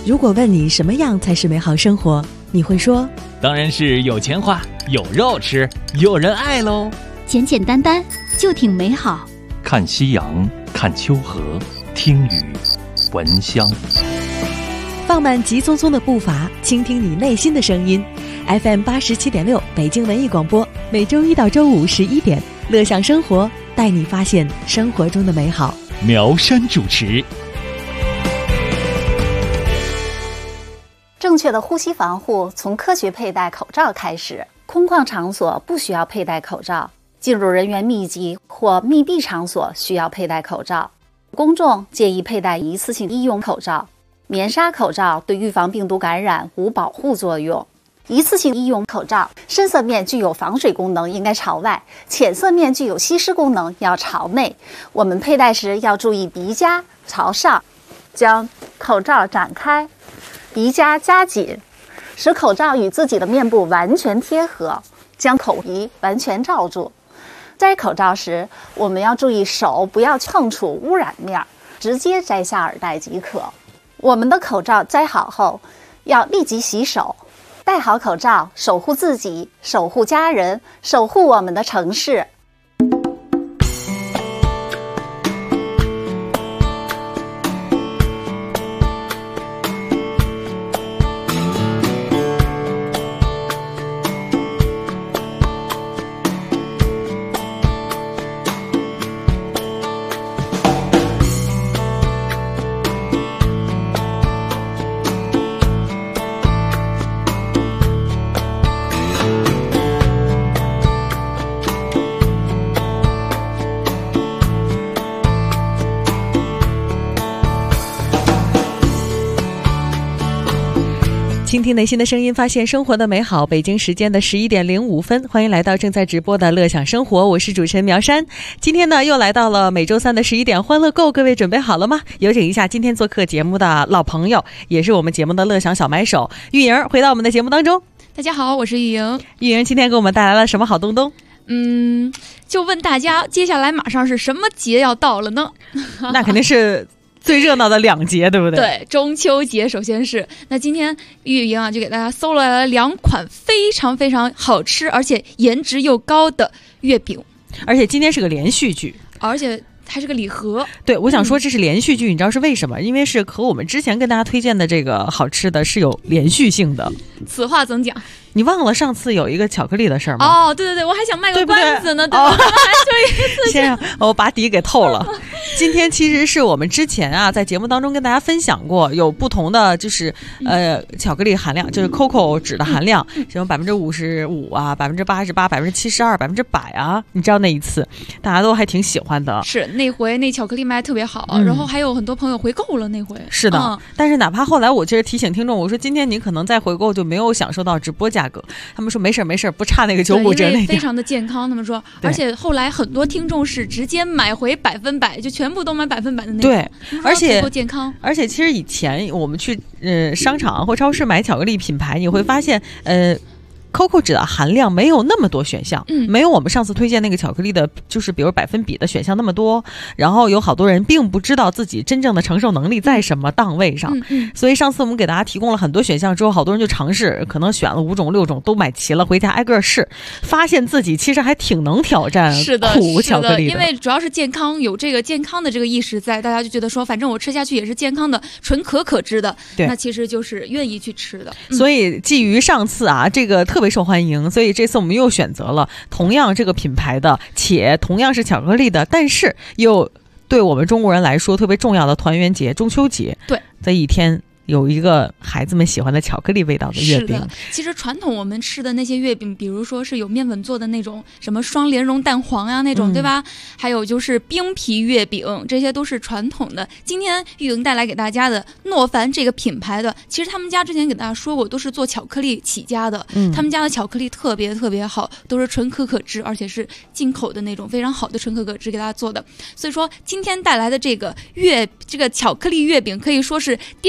如果问你什么样才是美好生活，你会说当然是有钱花，有肉吃，有人爱喽。 简简单单就挺美好。 看夕阳，看秋河，听雨，闻香。 放慢急匆匆的步伐，倾听你内心的声音。FM 87.6北京文艺广播，每周一到周五11点，乐享生活，带你发现生活中的美好。 苗山主持。 正确的呼吸防护从科学佩戴口罩开始。空旷场所不需要佩戴口罩，进入人员密集或密闭场所需要佩戴口罩。公众建议佩戴一次性医用口罩。棉纱口罩对预防病毒感染无保护作用。一次性医用口罩深色面具有防水功能，应该朝外；浅色面具有吸湿功能，要朝内。我们佩戴时要注意鼻夹朝上，将口罩展开，鼻夹夹紧，使口罩与自己的面部完全贴合，将口鼻完全罩住。摘口罩时，我们要注意手不要碰触污染面，直接摘下耳带即可。我们的口罩摘好后，要立即洗手。戴好口罩，守护自己，守护家人，守护我们的城市。 倾听内心的声音，发现生活的美好。北京时间的11点05分，欢迎来到正在直播的乐享生活，我是主持人苗山。今天呢，又来到了每周三的11点欢乐购，各位准备好了吗？有请一下今天做客节目的老朋友，也是我们节目的乐享小买手玉莹，回到我们的节目当中。 大家好，我是玉莹。 玉莹今天给我们带来了什么好东东？ 就问大家，接下来马上是什么节要到了呢？ 那肯定是最热闹的两节，对不对？ 对，中秋节首先是。那今天玉莹啊，就给大家搜来了2款非常非常好吃，而且颜值又高的月饼。 而且今天是个连续剧， 而且还是个礼盒。 对，我想说这是连续剧，你知道是为什么？因为是和我们之前跟大家推荐的这个好吃的是有连续性的。 此话怎讲？ 你忘了上次有一个巧克力的事儿吗？ 哦，对对对，我还想卖个关子呢，对吧？ 先让我把底给透了。今天其实是我们之前啊在节目当中跟大家分享过，有不同的就是巧克力含量，就是 COCO 脂的含量，什么55%啊，88%、72%、100%啊，你知道那一次大家都还挺喜欢的。 是那回那巧克力卖特别好，然后还有很多朋友回购了那回。 是的，但是哪怕后来我其实提醒听众，我说今天你可能再回购就没有享受到直播价格，他们说没事没事，不差那个95折那个， 非常的健康。他们说，而且后来很多听众是直接买回100%，就全部都买100%的那种。 对，而且多健康。 而且其实以前我们去商场或超市买巧克力品牌，你会发现COCO 脂的含量没有那么多选项，没有我们上次推荐那个巧克力的，就是比如百分比的选项那么多。然后有好多人并不知道自己真正的承受能力在什么档位上，所以上次我们给大家提供了很多选项之后，好多人就尝试，可能选了5种6种都买齐了，回家挨个试，发现自己其实还挺能挑战苦巧克力的。 因为主要是健康，有这个健康的这个意识在，大家就觉得说，反正我吃下去也是健康的，纯可脂的，那其实就是愿意去吃的。 所以基于上次啊这个特别受欢迎，所以这次我们又选择了同样这个品牌的，且同样是巧克力的，但是又对我们中国人来说特别重要的团圆节中秋节的一天，有一个孩子们喜欢的巧克力味道的月饼。 是的，其实传统我们吃的那些月饼，比如说是有面粉做的那种什么双莲蓉蛋黄呀那种，对吧？还有就是冰皮月饼，这些都是传统的。今天玉莹带来给大家的诺凡这个品牌的，其实他们家之前给大家说过，都是做巧克力起家的。他们家的巧克力特别特别好，都是纯可脂，而且是进口的那种非常好的纯可脂给大家做的。所以说今天带来的这个巧克力月饼可以说是颠覆了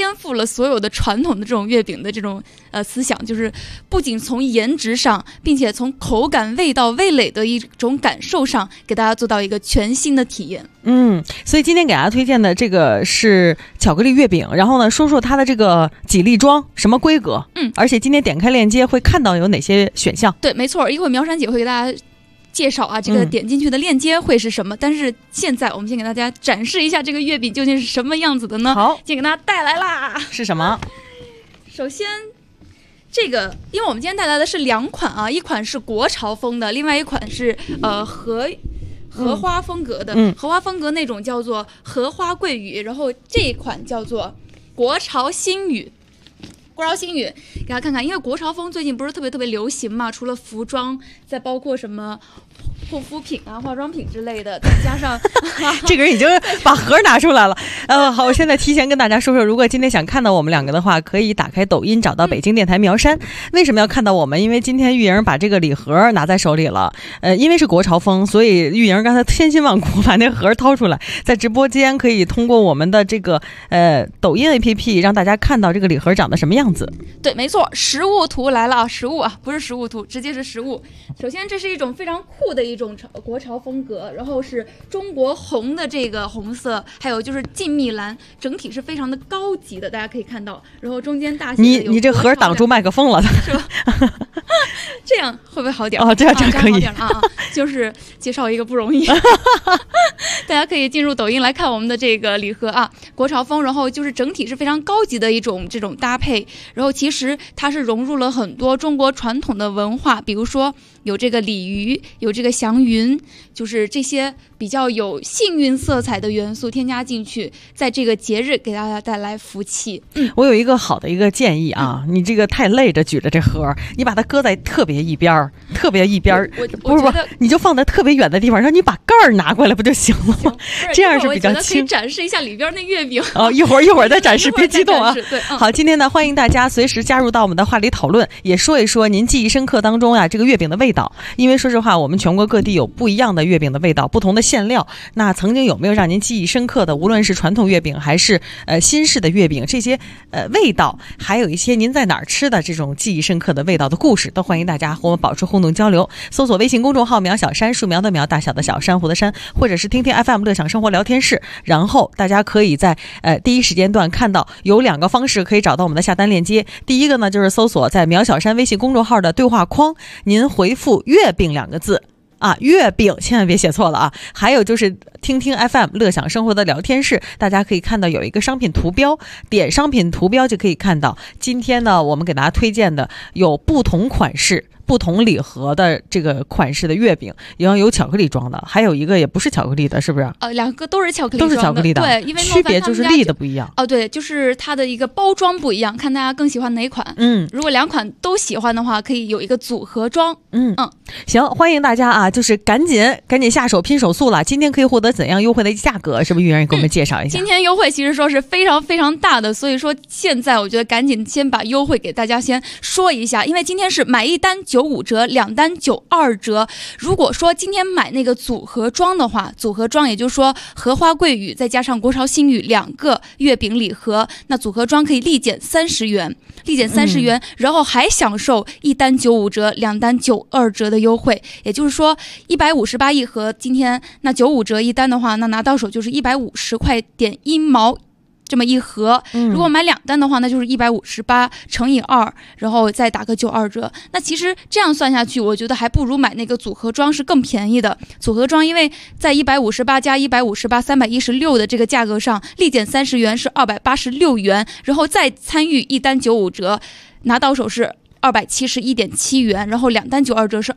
所有的传统的这种月饼的这种思想，就是不仅从颜值上，并且从口感、味道、味蕾的一种感受上，给大家做到一个全新的体验。 所以今天给大家推荐的这个是巧克力月饼，然后呢，说说它的这个几粒装，什么规格，而且今天点开链接会看到有哪些选项。 对，没错，一会儿苗珊姐会给大家介绍啊，这个点进去的链接会是什么。但是现在我们先给大家展示一下这个月饼究竟是什么样子的呢？ 好， 先给大家带来啦。 是什么？ 首先，这个因为我们今天带来的是2款啊，一款是国潮风的，另外一款是荷花风格的。荷花风格那种叫做荷花桂语，然后这一款叫做国潮新语。国潮新语给大家看看，因为国潮风最近不是特别流行嘛，除了服装，再包括什么护肤品啊、化妆品之类的，再加上这个人已经把盒拿出来了。好，我现在提前跟大家说说，如果今天想看到我们两个的话，可以打开抖音找到北京电台苗山。为什么要看到我们？因为今天玉莹把这个礼盒拿在手里了。因为是国潮风，所以玉莹刚才千辛万苦把那盒掏出来，在直播间可以通过我们的这个抖音 APP 让大家看到这个礼盒长得什么样子。 对，没错，实物图来了啊！实物啊，不是实物图，直接是实物。首先，这是一种非常酷的一种国潮风格，然后是中国红的这个红色，还有就是静谧蓝，整体是非常的高级的，大家可以看到。然后中间大写的有你这盒挡住麦克风了， 是吧？这样会不会好点？ 这样可以啊！就是介绍一个不容易，大家可以进入抖音来看我们的这个礼盒啊，国潮风，然后就是整体是非常高级的一种这种搭配。然后其实它是融入了很多中国传统的文化，比如说有这个鲤鱼，有这个祥云，就是这些比较有幸运色彩的元素添加进去，在这个节日给大家带来福气。 我有一个好的一个建议啊，你这个太累着举着这盒，你把它搁在特别一边，不，你就放在特别远的地方，让你把盖儿拿过来不就行了吗？这样是比较轻。 可以展示一下里边那月饼。 一会儿再展示，别激动啊。 对， 好，今天呢，欢迎大家随时加入到我们的话题讨论，也说一说您记忆深刻当中啊这个月饼的味道。因为说实话，我们全国各地有不一样的月饼的味道，不同的馅料。那曾经有没有让您记忆深刻的，无论是传统月饼还是新式的月饼，这些味道，还有一些您在哪儿吃的这种记忆深刻的味道的故事，都欢迎大家和我们保持互动交流。搜索微信公众号苗小山，树苗的苗，大小的小，珊瑚的珊，或者是听听 FM 乐享生活聊天室。然后大家可以在第一时间段看到有2个方式可以找到我们的下单链接。第一个呢，就是搜索在苗小山微信公众号的对话框，您回复月饼2个字啊，月饼千万别写错了啊！还有就是听听 FM 乐享生活的聊天室，大家可以看到有一个商品图标，点商品图标就可以看到今天呢我们给大家推荐的有不同款式不同礼盒的这个款式的月饼，也要有巧克力装的，还有一个也不是巧克力的，是不是 ？2个都是巧克力装的， 都是巧克力的， 对，因为区别就是粒的不一样。 对，就是它的一个包装不一样，看大家更喜欢哪款。如果2款都喜欢的话，可以有一个组合装。 行，欢迎大家啊，就是赶紧下手拼手速了。今天可以获得怎样优惠的价格？是不是玉然给我们介绍一下？ 今天优惠其实说是非常非常大的，所以说现在我觉得赶紧先把优惠给大家先说一下，因为今天是买1单95折，2单92折。如果说今天买那个组合装的话，组合装也就是说荷花桂语再加上国潮新语2个月饼礼盒，那组合装可以立减30元，然后还享受1单95折，2单92折的优惠。也就是说158一盒，今天那95折1单的话，那拿到手就是150块点1毛这么一盒。如果买2单的话，那就是158乘以2，然后再打个92折。那其实这样算下去，我觉得还不如买那个组合装是更便宜的。组合装因为在158加158 316的这个价格上，立减30元是286元，然后再参与1单95折，拿到手是271.7元，然后2单92折是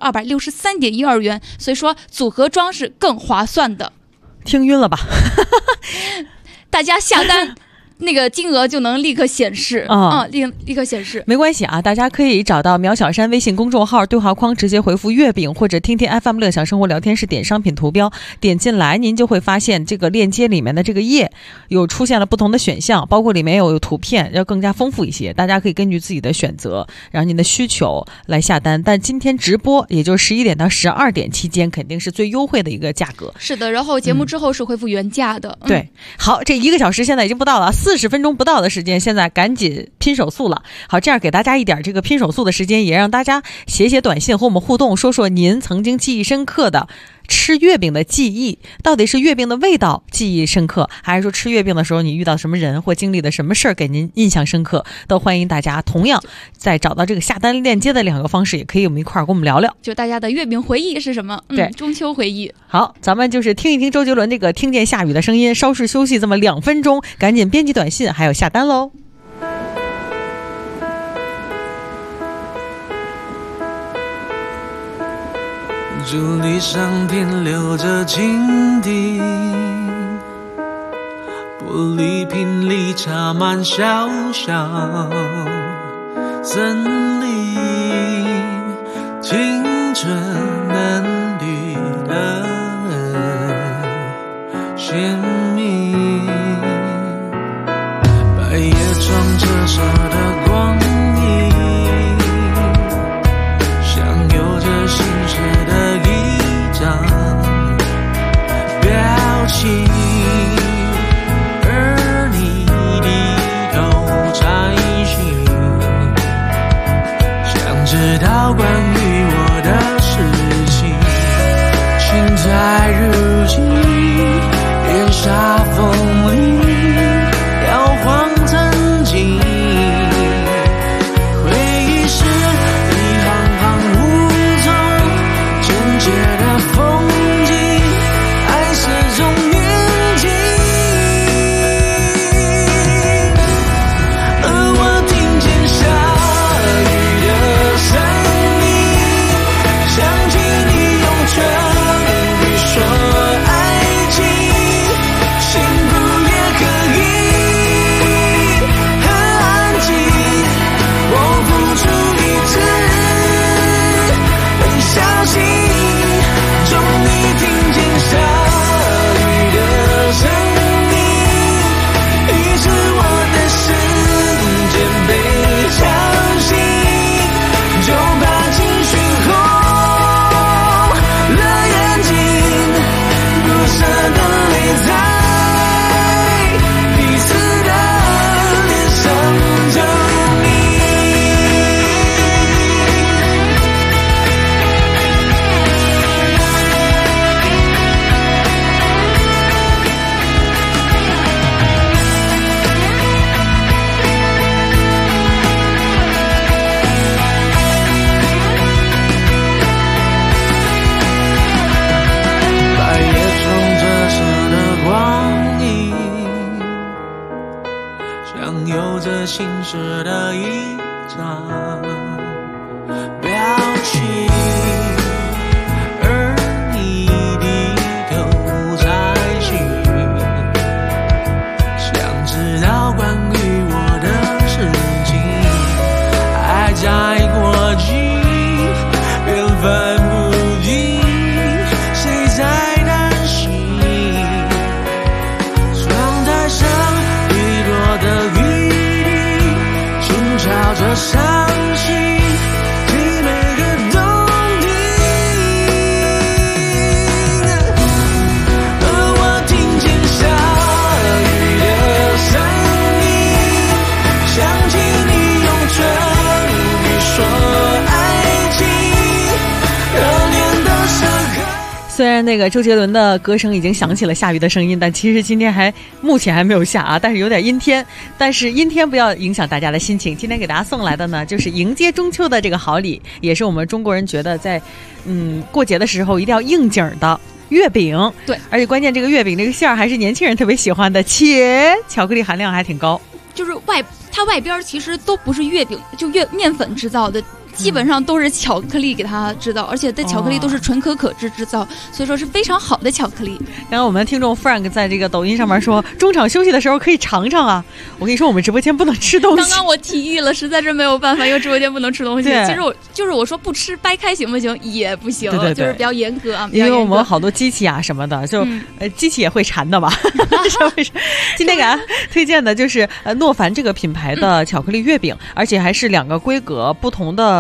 263.12元，所以说组合装是更划算的。 听晕了吧？ 大家下单那个金额就能立刻显示立刻显示。 没关系啊，大家可以找到苗小山微信公众号对话框，直接回复月饼或者听听 FM 乐享生活聊天室，点商品图标，点进来您就会发现这个链接里面的这个页有出现了不同的选项，包括里面有图片，要更加丰富一些，大家可以根据自己的选择然后您的需求来下单。但今天直播也就是11点到12点期间肯定是最优惠的一个价格。 是的，然后节目之后是恢复原价的。 对，好，这1个小时现在已经不到了， 40分钟不到的时间，现在赶紧拼手速了。好，这样给大家一点这个拼手速的时间，也让大家写短信和我们互动，说说您曾经记忆深刻的吃月饼的记忆，到底是月饼的味道记忆深刻，还是说吃月饼的时候你遇到什么人或经历的什么事儿给您印象深刻？都欢迎大家同样在找到这个下单链接的2个方式，也可以我们一块儿跟我们聊聊， 就大家的月饼回忆是什么？ 对， 中秋回忆。 好，咱们就是听一听周杰伦这个听见下雨的声音，稍事休息这么2分钟，赶紧编辑短信还有下单喽。 竹篱上停留着蜻蜓，玻璃瓶里插满小小森林，青春嫩绿的鲜明，白叶窗折射的光影，像有着心事的一张表情，而你低头摘星，想知道关于我的事情，请在日记年少风里摇晃曾经，回忆是一行行无踪真切的风景，爱是种年纪，而我听见下雨的声音，想起你用唇语说爱情，幸福也可以很安静，我付出一次很小心，终于听见下雨的声音，于是我的时间被敲醒，就把情绪红了眼睛，不舍的泪在彼此的脸上证明。白叶中折射的光影，像有着心事的一张表情，而你低头摘星，想知道关于我的事情，爱在过境，缘分不尽，谁在担心？窗台上滴落的雨滴，轻敲着伤心，替每个冬天。而我听见下雨的声音，想起你用唇语说爱情，热恋的时刻。 虽然那个周杰伦的歌声已经响起了下雨的声音，但其实今天目前还没有下啊，但是有点阴天。但是阴天不要影响大家的心情。今天给大家送来的呢，就是迎接中秋的这个好礼，也是我们中国人觉得在过节的时候一定要应景的月饼。 对， 而且关键这个月饼这个馅儿还是年轻人特别喜欢的，且巧克力含量还挺高。 就是它外边其实都不是月饼，就面粉制造的，基本上都是巧克力给它制造，而且这巧克力都是纯可可制造，所以说是非常好的巧克力。 刚刚我们的听众 Frank 在这个抖音上面说，中场休息的时候可以尝尝啊。我跟你说，我们直播间不能吃东西。 刚刚我提议了，实在是没有办法，因为直播间不能吃东西。其实我说不吃掰开行不行？也不行， 对， 就是比较严格啊。 因为我们好多机器啊什么的，就机器也会馋的吧。今天给大家推荐的就是诺凡这个品牌的巧克力月饼，而且还是2个规格不同的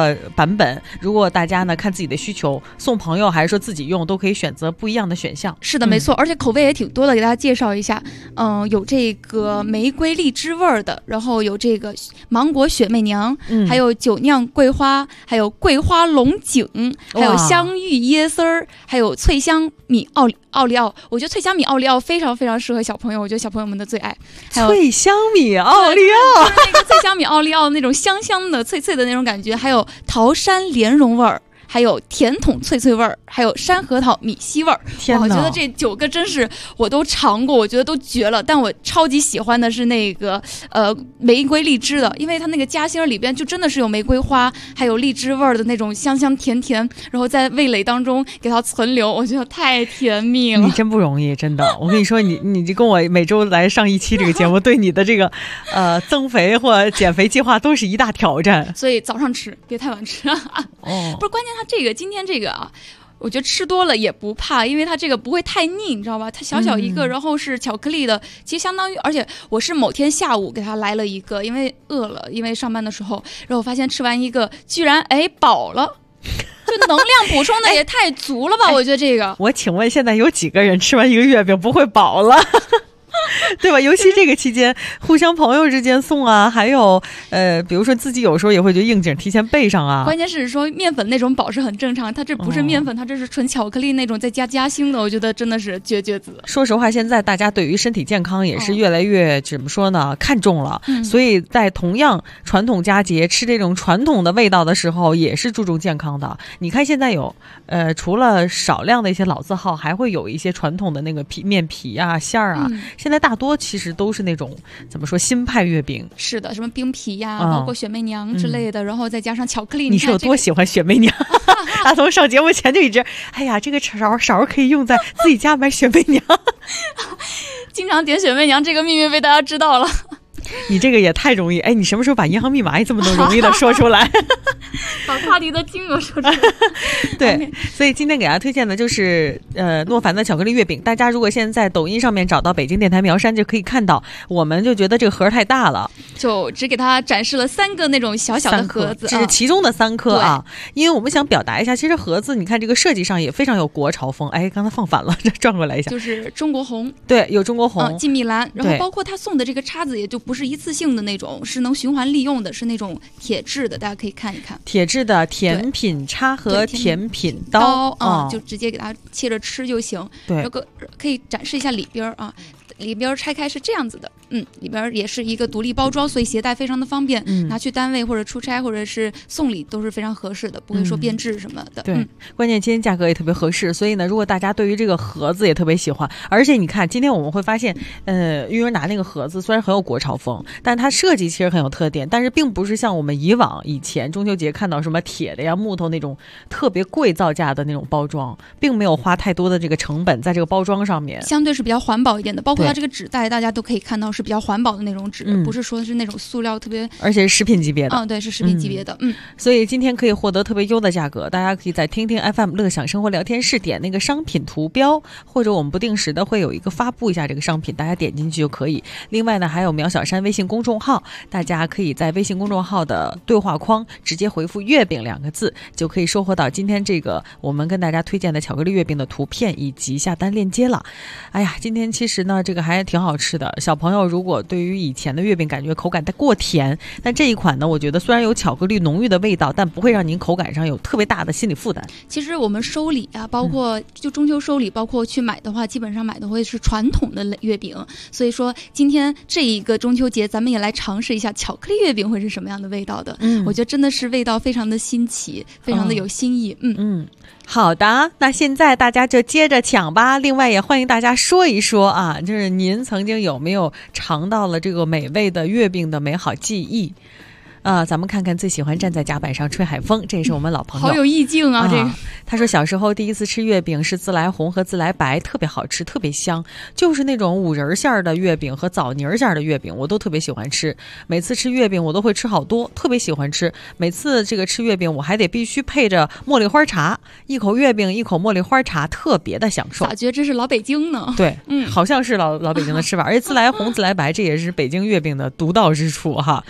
个版本，如果大家呢看自己的需求，送朋友还是说自己用，都可以选择不一样的选项。 是的，没错，而且口味也挺多的，给大家介绍一下。有这个玫瑰荔枝味儿的，然后有这个芒果雪媚娘，还有酒酿桂花，还有桂花龙井，还有香芋椰丝儿，还有脆香米奥利奥。我觉得脆香米奥利奥非常非常适合小朋友，我觉得小朋友们的最爱。还有脆香米奥利奥， 就是那个脆香米奥利奥那种香香的、脆脆的那种感觉，还有桃山莲蓉味儿。还有甜筒脆脆味儿，还有山核桃米稀味儿。我觉得这9个真是我都尝过，我觉得都绝了。但我超级喜欢的是那个玫瑰荔枝的，因为它那个夹心里边就真的是有玫瑰花，还有荔枝味儿的那种香香甜甜，然后在味蕾当中给它存留，我觉得太甜蜜了。 你真不容易，真的。我跟你说，你就跟我每周来上一期这个节目，对你的这个增肥或减肥计划都是一大挑战。 所以早上吃，别太晚吃。不是关键。它今天这个啊，我觉得吃多了也不怕，因为它这个不会太腻，你知道吧？它小小一个，然后是巧克力的，其实相当于，而且我是某天下午给它来了一个，因为饿了，因为上班的时候，然后我发现吃完一个居然饱了。就能量补充的也太足了吧？我觉得这个。 我请问，现在有几个人吃完一个月饼不会饱了？对吧？尤其这个期间，互相朋友之间送啊，还有比如说自己有时候也会觉得应景提前备上啊。 关键是说面粉那种饱是很正常，它这不是面粉，它这是纯巧克力那种再加夹心的，我觉得真的是绝子。 说实话，现在大家对于身体健康也是越来越怎么说呢？看重了，所以在同样传统佳节吃这种传统的味道的时候，也是注重健康的。你看现在有除了少量的一些老字号，还会有一些传统的那个面皮啊、馅儿啊。现在大多其实都是那种怎么说新派月饼，是的，什么冰皮呀，包括雪媚娘之类的，然后再加上巧克力。 你是有多喜欢雪媚娘？大从上节目前就一直，哎呀，这个勺可以用在自己家买雪媚娘， 经常点雪媚娘，这个秘密被大家知道了。 你这个也太容易，哎，你什么时候把银行密码也这么都容易的说出来？ 把快递的金额说出来。 对，所以今天给大家推荐的就是诺凡的巧克力月饼。大家如果现在在抖音上面找到北京电台苗山，就可以看到，我们就觉得这个盒太大了， 就只给他展示了3个那种小小的盒子， 这是其中的3颗啊。因为我们想表达一下，其实盒子你看这个设计上也非常有国潮风。哎，刚才放反了，这转过来一下， 就是中国红。 对，有中国红、 金蜜蓝，然后包括他送的这个叉子也就不是一次性的那种，是能循环利用的，是那种铁质的，大家可以看一看。 铁质的甜品叉和甜品刀就直接给它切着吃就行。 对， 可以展示一下里边啊。里边拆开是这样子的，里边也是一个独立包装，所以携带非常的方便，拿去单位或者出差或者是送礼都是非常合适的，不会说变质什么的。 对，关键今天价格也特别合适，所以呢，如果大家对于这个盒子也特别喜欢，而且你看今天我们会发现，玉儿拿那个盒子虽然很有国潮风，但它设计其实很有特点，但是并不是像我们以前中秋节看到什么铁的呀、木头那种特别贵造价的那种包装，并没有花太多的这个成本在这个包装上面， 相对是比较环保一点的，包括它这个纸袋大家都可以看到是比较环保的那种纸，不是说是那种塑料特别， 而且是食品级别的。 对，是食品级别的。 所以今天可以获得特别优的价格，大家可以在听听 FM 乐享生活聊天室点那个商品图标，或者我们不定时的会有一个发布一下这个商品，大家点进去就可以。另外呢，还有苗小山微信公众号，大家可以在微信公众号的对话框直接回复月饼2个字，就可以收获到今天这个我们跟大家推荐的巧克力月饼的图片以及下单链接了。哎呀，今天其实呢这个还挺好吃的，小朋友如果对于以前的月饼感觉口感太过甜，但这一款呢我觉得虽然有巧克力浓郁的味道，但不会让您口感上有特别大的心理负担。 其实我们收礼啊，包括就中秋收礼，包括去买的话，基本上买的会是传统的月饼，所以说今天这一个中秋节咱们也来尝试一下巧克力月饼会是什么样的味道的。我觉得真的是味道非常的新奇，非常的有新意。 好的，那现在大家就接着抢吧。另外也欢迎大家说一说啊，就是您曾经有没有尝到了这个美味的月饼的美好记忆咱们看看最喜欢站在甲板上吹海风，这也是我们老朋友， 好有意境啊！这个他说小时候第一次吃月饼是自来红和自来白，特别好吃，特别香，就是那种五仁馅的月饼和枣泥馅的月饼我都特别喜欢吃，每次吃月饼我都会吃好多，特别喜欢吃。每次这个吃月饼我还得必须配着茉莉花茶，一口月饼一口茉莉花茶，特别的享受。 咋觉得这是老北京呢？ 对，好像是老北京的吃法，而且自来红自来白这也是北京月饼的独到之处哈。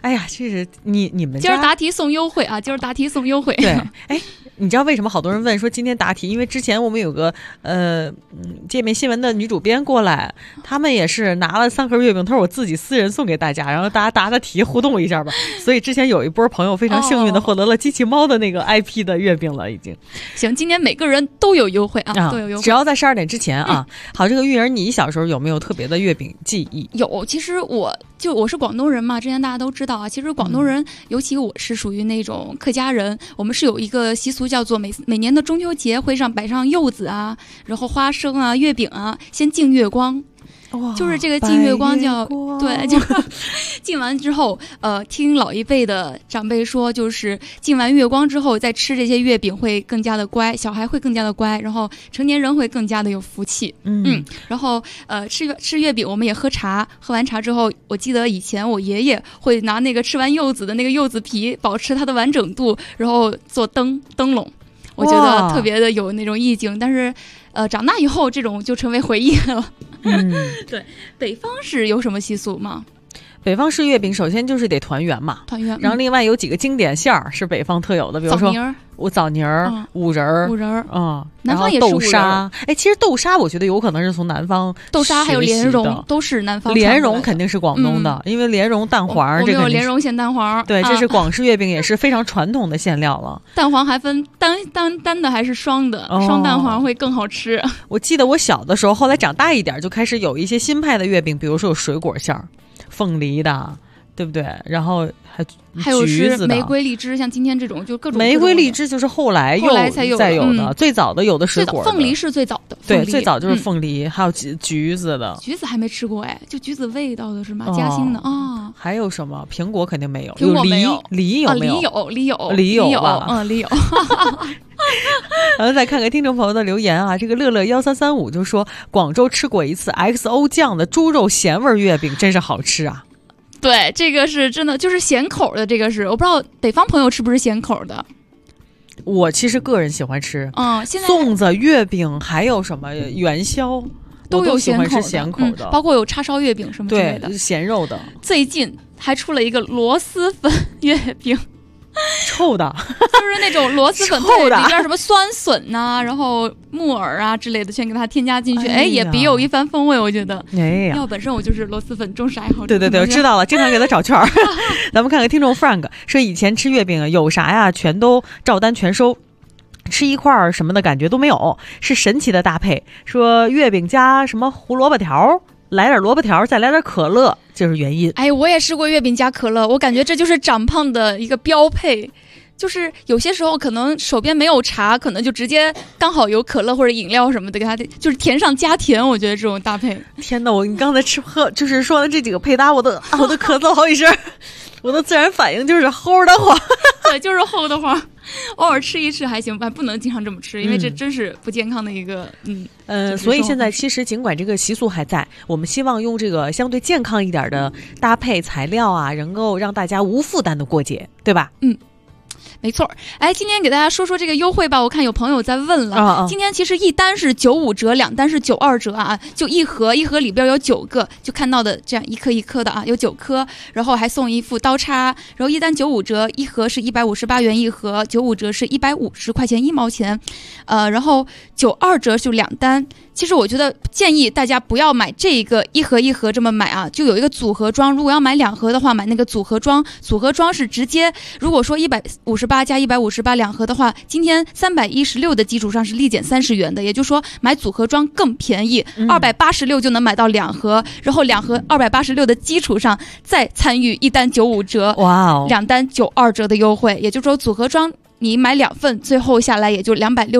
哎呀，这是你们家今儿答题送优惠啊！今儿答题送优惠。 对，哎，你知道为什么好多人问说今天答题？因为之前我们有个界面新闻的女主编过来，他们也是拿了3盒月饼，她说我自己私人送给大家，然后大家答题互动一下吧。所以之前有一波朋友非常幸运的获得了机器猫的那个 IP 的月饼了，已经。 行，今年每个人都有优惠啊，都有优惠， 只要在12点之前啊。好，这个玉儿，你小时候有没有特别的月饼记忆？ 有，其实我是广东人嘛，之前大家都知道啊。其实广东人，尤其我是属于那种客家人，我们是有一个习俗叫做每年的中秋节会摆上柚子啊，然后花生啊、月饼啊，先敬月光。就是这个敬月光叫对，就是敬完之后，听老一辈的长辈说，就是敬完月光之后再吃这些月饼会更加的乖，小孩会更加的乖，然后成年人会更加的有福气。然后吃月饼我们也喝茶，喝完茶之后，我记得以前我爷爷会拿那个吃完柚子的那个柚子皮保持它的完整度，然后做灯笼。我觉得特别的有那种意境，但是长大以后这种就成为回忆了。对，北方是有什么习俗吗？ 北方式月饼首先就是得团圆嘛，然后另外有几个经典馅儿是北方特有的，比如说枣泥儿、五仁儿， 南方也是豆沙。哎，其实豆沙我觉得有可能是从南方， 豆沙还有莲蓉都是南方。 莲蓉肯定是广东的，因为莲蓉蛋黄，这个有莲蓉馅蛋黄， 对，这是广式月饼，也是非常传统的馅料了。 蛋黄还分单的还是双的，双蛋黄会更好吃。 我记得我小的时候，后来长大一点就开始有一些新派的月饼，比如说有水果馅儿。凤梨的，对不对？然后还有是玫瑰荔枝，像今天这种就各种玫瑰荔枝就是后来才有的，最早的有的水果， 凤梨是最早的， 对，最早就是凤梨，还有橘子的， 橘子还没吃过哎，就橘子味道的是吗？嘉兴的啊， 还有什么？苹果肯定没有， 苹果没有， 梨有没有？ 梨有吧？ 梨有。 然后再看看听众朋友的留言啊，这个乐乐1335就说广州吃过一次 XO 酱的猪肉咸味月饼，真是好吃啊。 对，这个是真的，就是咸口的。这个是我不知道北方朋友吃不是咸口的。 我其实个人喜欢吃， 现在粽子、月饼还有什么元宵都有咸口的， 包括有叉烧月饼什么之类的， 对，咸肉的。 最近还出了一个螺蛳粉月饼。 臭的， 就是那种螺蛳粉臭的， 里边什么酸笋呐、然后木耳啊之类的，全给它添加进去，也别有一番风味，我觉得。要本身我就是螺蛳粉忠实爱好者。 对，我知道了，经常给他找圈儿。咱们看看听众 Frank 说，以前吃月饼有啥呀，全都照单全收。吃一块什么的感觉都没有，是神奇的搭配。说月饼加什么胡萝卜条，来点萝卜条，再来点可乐，就是原因。 我也试过月饼加可乐，我感觉这就是长胖的一个标配。就是有些时候可能手边没有茶，可能就直接刚好有可乐或者饮料什么的，给它就是甜上加甜。我觉得这种搭配， 天哪！你刚才就是说的这几个配搭，我都咳嗽好几声。我的自然反应就是齁的慌。 对，就是齁的慌。偶尔吃一吃还行吧，不能经常这么吃，因为这真是不健康的一个所以现在其实尽管这个习俗还在，我们希望用这个相对健康一点的搭配材料啊，能够让大家无负担的过节，对吧？ 没错。今天给大家说说这个优惠吧。我看有朋友在问了，今天其实一单是95折，两单是92折啊，就一盒里边有9个，就看到的这样一颗一颗的啊，有9颗，然后还送一副刀叉，然后一单95折，一盒是158元一盒，95折是150块钱1毛钱，然后92折就两单。其实我觉得建议大家不要买这个一盒一盒这么买啊，就有一个组合装。如果要买2盒的话，买那个组合装。组合装是直接，如果说158加158两盒的话，今天316的基础上是立减30元的，也就是说买组合装更便宜，286就能买到2盒，然后2盒286的基础上再参与一单95折，两单92折的优惠，也就是说组合装你买2份，最后下来也就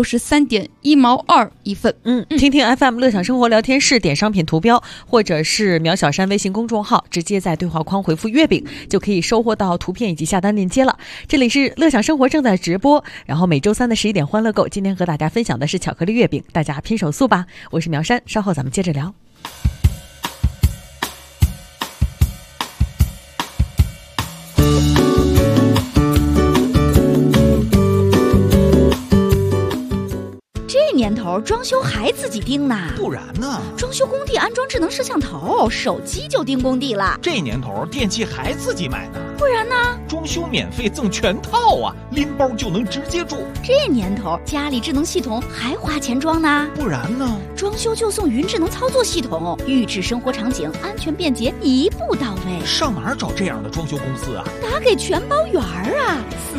263.1毛2一份。 听听 FM 乐享生活聊天室，点商品图标或者是苗小山微信公众号，直接在对话框回复月饼，就可以收获到图片以及下单链接了。这里是乐享生活正在直播，然后每周3的11点欢乐购，今天和大家分享的是巧克力月饼，大家拼手速吧。我是苗山，稍后咱们接着聊。 这年头装修还自己盯呢？ 不然呢？ 装修工地安装智能摄像头，手机就盯工地了。 这年头电器还自己买呢？ 不然呢？ 装修免费赠全套啊，拎包就能直接住。 这年头家里智能系统还花钱装呢？ 不然呢？ 装修就送云智能操作系统，预制生活场景，安全便捷，一步到位。 上哪儿找这样的装修公司啊？ 打给全包园啊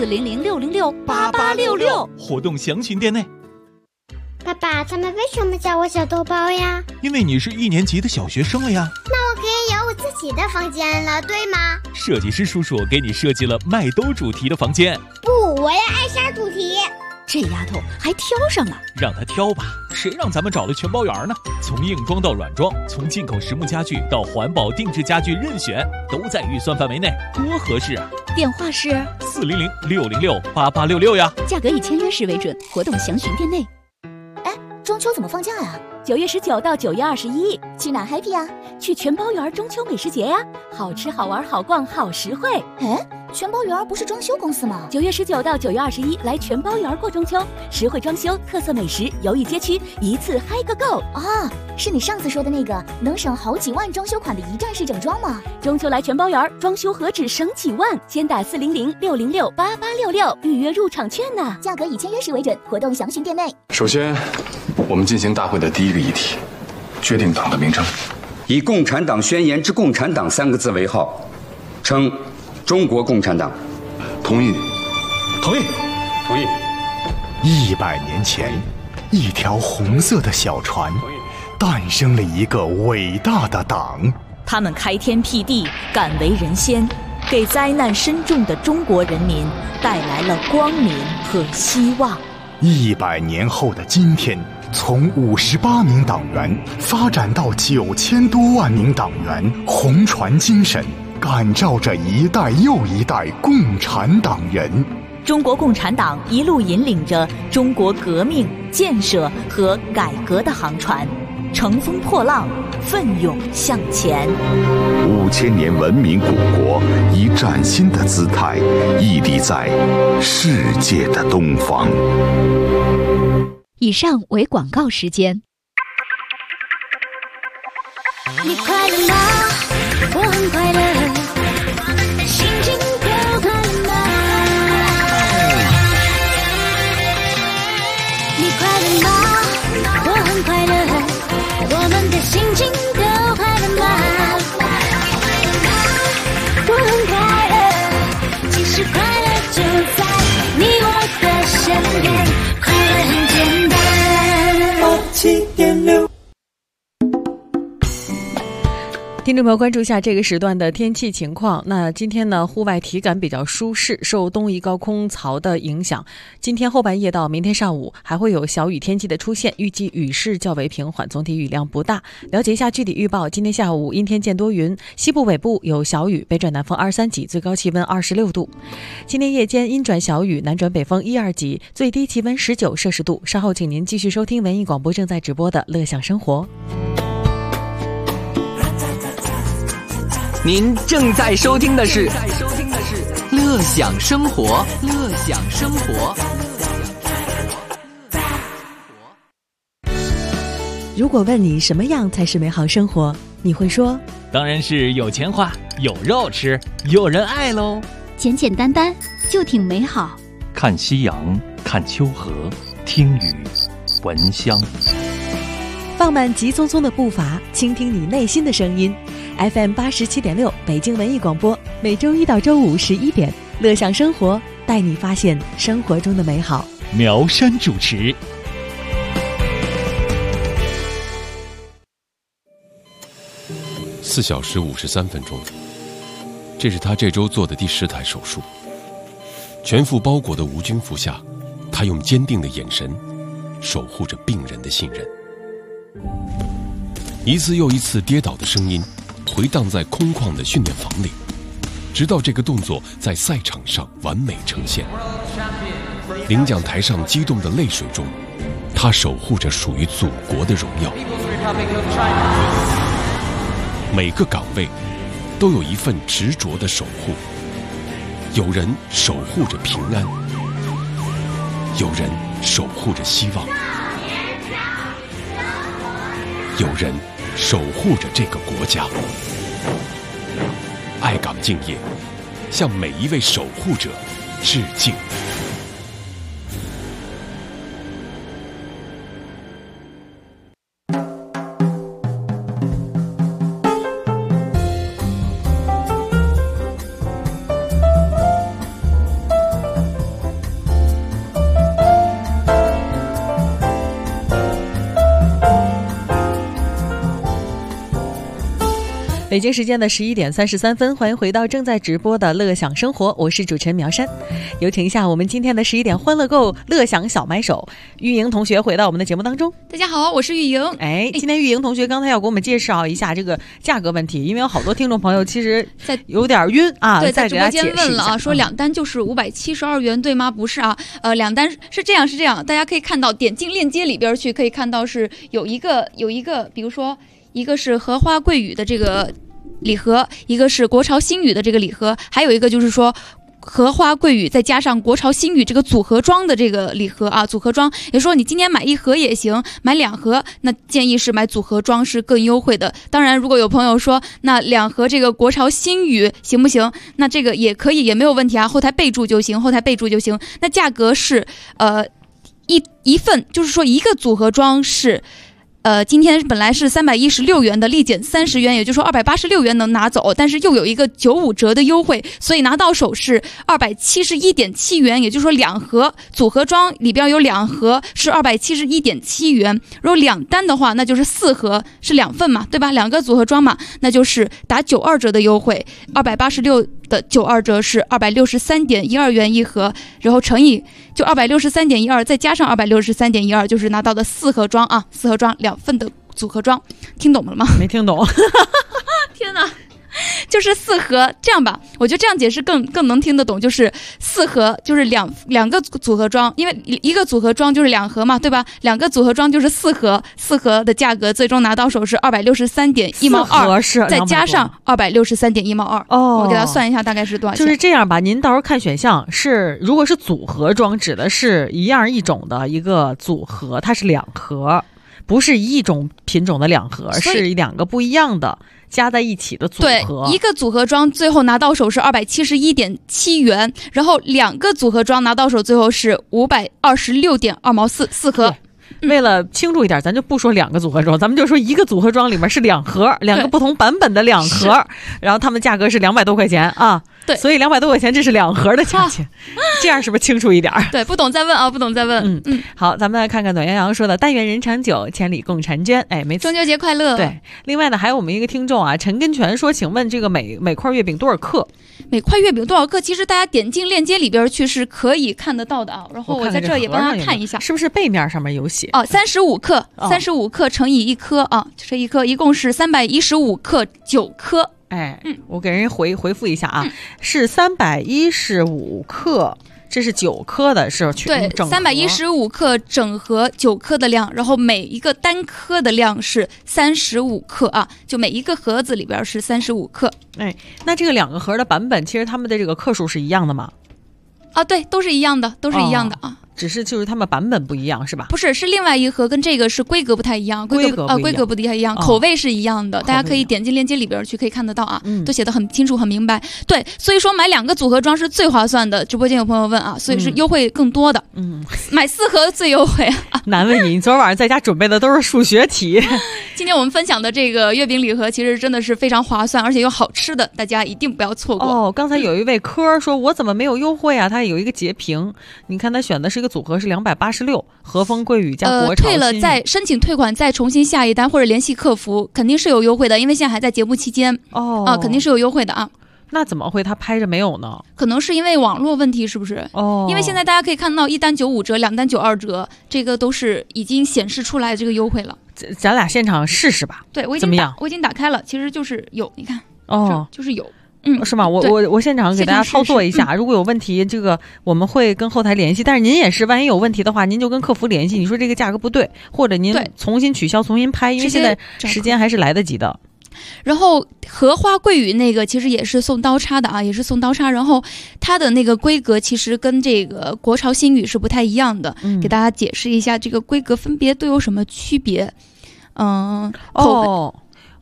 ，400-606-8866， 活动详询店内。 爸爸，他们为什么叫我小豆包呀？ 因为你是1年级的小学生了呀。 那我可以有我自己的房间了，对吗？ 设计师叔叔给你设计了麦兜主题的房间。 不，我要艾莎主题。 这丫头还挑上了， 让她挑吧，谁让咱们找的全包园呢？从硬装到软装，从进口实木家具到环保定制家具，任选，都在预算范围内，多合适啊！ 电话是 400-606-8866呀。 价格以签约时为准，活动详询店内。 中秋怎么放假呀 ？9月19到9月21， 去哪 happy 呀？ 去全包园中秋美食节呀，好吃好玩好逛好实惠。 全包园不是装修公司吗 ？9月19到9月21，来全包园过中秋，实惠装修，特色美食，游艺街区，一次嗨个够啊！是你上次说的那个能省好几万装修款的一站式整装吗？ 中秋来全包园，装修何止省几万？先打400-606-8866预约入场券呢。 价格以签约时为准，活动详询店内。 首先，我们进行大会的第一个议题，决定党的名称。 以共产党宣言之共产党3个字为号，称中国共产党。 同意。 同意。同意。 100年前，一条红色的小船，诞生了一个伟大的党。 他们开天辟地，敢为人先，给灾难深重的中国人民带来了光明和希望。 100年后的今天，从58名党员发展到9000多万名党员，红船精神感召着一代又一代共产党人。 中国共产党一路引领着中国革命、建设和改革的航船，乘风破浪，奋勇向前。 5000年文明古国以崭新的姿态屹立在世界的东方。 以上为广告时间。 你快乐吗？我很快乐，心情都快乐吗？你快乐吗？我很快乐，我们的心情都快乐吗？我很快乐，其实快乐就在你我的身边，快乐很简单。87.6。 听众朋友，关注一下这个时段的天气情况。那今天呢，户外体感比较舒适，受东移高空槽的影响，今天后半夜到明天上午还会有小雨天气的出现，预计雨势较为平缓，总体雨量不大。了解一下具体预报，今天下午阴天见多云，西部北部有小雨，北转南风23级，最高气温26度。今天夜间阴转小雨，南转北风1、2级，最低气温19摄氏度。稍后请您继续收听文艺广播正在直播的乐享生活。 您正在收听的是乐享生活，乐享生活。 如果问你什么样才是美好生活，你会说当然是有钱花，有肉吃，有人爱喽。 简简单单就挺美好。 看夕阳，看秋河，听雨，闻香。 放慢急匆匆的步伐，倾听你内心的声音。FM 87.6北京文艺广播，每周1到周5 11点，乐享生活，带你发现生活中的美好。 苗山主持。 4小时53分钟，这是他这周做的第10台手术。全副包裹的无菌服下，他用坚定的眼神守护着病人的信任。一次又一次跌倒的声音回荡在空旷的训练房里，直到这个动作在赛场上完美呈现。领奖台上激动的泪水中，他守护着属于祖国的荣耀。每个岗位都有一份执着的守护，有人守护着平安，有人守护着希望，有人守护着这个国家。爱岗敬业， 向每一位守护者致敬。 北京时间的11点33分，欢迎回到正在直播的乐享生活，我是主持人苗山。有请一下我们今天的11点欢乐购乐享小买手玉莹同学回到我们的节目当中。 大家好，我是玉莹。 今天玉莹同学刚才要给我们介绍一下这个价格问题，因为有好多听众朋友其实有点晕啊。 对，在直播间问了啊，说两单就是572元，对吗？不是啊，两单是这样，大家可以看到，点进链接里边去，可以看到是有一个，比如说一个是荷花桂语的这个礼盒，一个是国潮新语的这个礼盒，还有一个就是说荷花桂语再加上国潮新语这个组合装的这个礼盒啊，组合装，也就是说你今天买一盒也行，买两盒，那建议是买组合装是更优惠的。当然如果有朋友说那两盒这个国潮新语行不行，那这个也可以，也没有问题啊，后台备注就行。那价格是一份，就是说一个组合装是今天本来是316元的，立减30元，也就是说286元能拿走，但是又有一个95折的优惠，所以拿到手是271.7元，也就是说两盒组合装里边有两盒是271.7元。如果两单的话，那就是4盒是2份嘛，对吧？两个组合装嘛，那就是打92折的优惠，286的92折是263.12元一盒，然后乘以就263.12再加上263.12，就是拿到的4盒装啊，4盒装2份的组合装，听懂了吗？ 没听懂。 天哪！就是4盒，这样吧，我觉得这样解释更能听得懂，就是4盒就是两个组合装，因为一个组合装就是2盒嘛，对吧？两个组合装就是4盒，4盒的价格最终拿到手是263.1毛2，再加上263.1毛2。哦，我给他算一下大概是多少钱。 就是这样吧，您到时候看选项是，如果是组合装，指的是一样一种的一个组合，它是2盒，不是一种品种的2盒，是2个不一样的加在一起的组合。 对，一个组合装最后拿到手是271.7元，然后2个组合装拿到手最后是526.2毛4，四盒。 为了清楚一点，咱就不说2个组合装，咱们就说一个组合装里面是2盒，2个不同版本的2盒，然后他们价格是200多块钱啊。 对， 所以200多块钱这是2盒的价钱，这样是不是清楚一点？ 对，不懂再问啊，不懂再问。 好，咱们来看看暖洋洋说的，但愿人长久，千里共婵娟。没错， 中秋节快乐。 对，另外呢，还有我们一个听众啊，陈根泉说，请问这个每块月饼多少克？ 每块月饼多少克？其实大家点进链接里边去是可以看得到的啊。然后我在这也帮大家看一下， 是不是背面上面有写 ？35克，35克乘以1颗啊，这1颗一共是315克，9颗。 我给人回复一下啊，是315克，这是9颗的，是对，315克整盒9颗的量，然后每一个单颗的量是35克啊，就每一个盒子里边是35克。 那这个2个盒的版本，其实他们的这个克数是一样的吗？ 啊，对，都是一样的，啊。 只是就是他们版本不一样是吧？ 不是，是另外一盒跟这个是规格不太一样，规格不太一样，口味是一样的，大家可以点进链接里边去可以看得到啊，都写得很清楚很明白。对，所以说买2个组合装是最划算的。直播间有朋友问啊，所以是优惠更多的。买4盒最优惠啊。 难为你昨晚上在家准备的都是数学题。 今天我们分享的这个月饼礼盒其实真的是非常划算，而且又好吃的，大家一定不要错过。 刚才有一位科说，我怎么没有优惠啊？他有一个截屏，你看他选的是一个组合是286，和风桂语加国潮新语。 退了再申请退款，再重新下一单或者联系客服，肯定是有优惠的，因为现在还在节目期间。肯定是有优惠的啊。 那怎么会他拍着没有呢？ 可能是因为网络问题，是不是？因为现在大家可以看到1单95折，2单92折，这个都是已经显示出来这个优惠了。 咱俩现场试试吧。 对，我已经打开了，其实就是有，你看，就是有。 是吗？我现场给大家操作一下，如果有问题，这个我们会跟后台联系。但是您也是，万一有问题的话，您就跟客服联系，你说这个价格不对，或者您重新取消、重新拍，因为现在时间还是来得及的。 然后荷花桂语那个其实也是送刀叉的啊，也是送刀叉。然后它的那个规格其实跟这个国潮新语是不太一样的，给大家解释一下这个规格分别都有什么区别。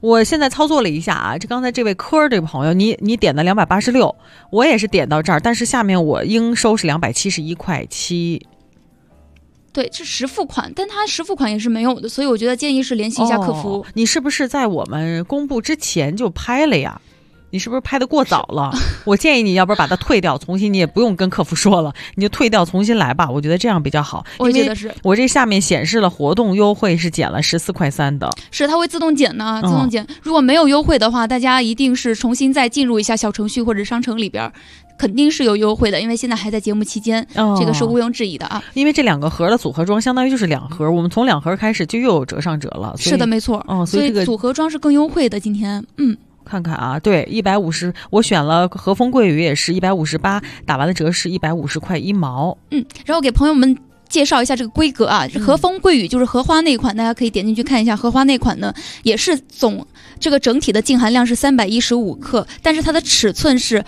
我现在操作了一下啊，刚才这位科这位朋友，你点的286，我也是点到这儿，但是下面我应收是271.7块。 对，是实付款，但它实付款也是没有的，所以我觉得建议是联系一下客服。 你是不是在我们公布之前就拍了呀？你是不是拍的过早了？我建议你要不然把它退掉，重新，你也不用跟客服说了，你就退掉重新来吧，我觉得这样比较好。 我觉得是， 我这下面显示了活动优惠是减了14.3块的， 是它会自动减呢，自动减。如果没有优惠的话，大家一定是重新再进入一下小程序或者商城里边。肯定是有优惠的，因为现在还在节目期间，这个是毋庸置疑的啊。 因为这2个盒的组合装相当于就是2盒，我们从2盒开始就又有折上折了。 是的，没错。 所以这个组合装是更优惠的。今天， 看看啊，对，150，我选了和风桂鱼也是158，打完的折是150块1毛。 然后给朋友们介绍一下这个规格啊，和风桂语就是荷花那款，大家可以点进去看一下。荷花那款呢，也是这个整体的净含量是315克，但是它的尺寸是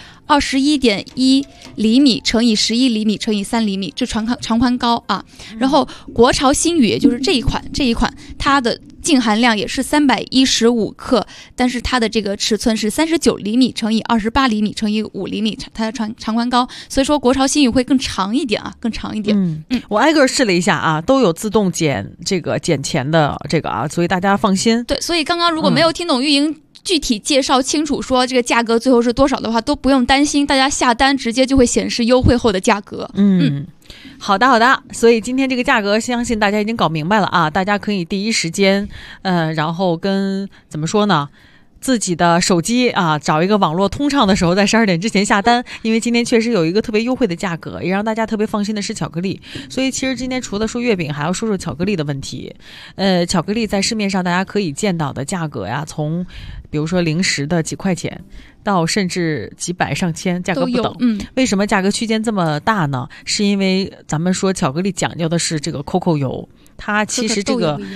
21.1厘米乘以11厘米乘以3厘米，这长宽高啊。然后国潮新语也就是这一款，它的净含量也是315克，但是它的这个尺寸是39厘米乘以28厘米乘以5厘米，它的长宽高，所以说国潮新语会更长一点啊，更长一点。 我挨个试了一下啊，都有自动减钱的这个啊，所以大家放心。 对，所以刚刚如果没有听懂运营具体介绍清楚说这个价格最后是多少的话，都不用担心，大家下单直接就会显示优惠后的价格。 好的，所以今天这个价格相信大家已经搞明白了啊，大家可以第一时间然后怎么说呢，自己的手机啊，找一个网络通畅的时候，在12点之前下单，因为今天确实有一个特别优惠的价格，也让大家特别放心的是巧克力。所以其实今天除了说月饼，还要说说巧克力的问题。巧克力在市面上大家可以见到的价格呀，从比如说零食的几块钱到甚至几百上千，价格不等。为什么价格区间这么大呢？是因为咱们说巧克力讲究的是这个 COCO 油，它其实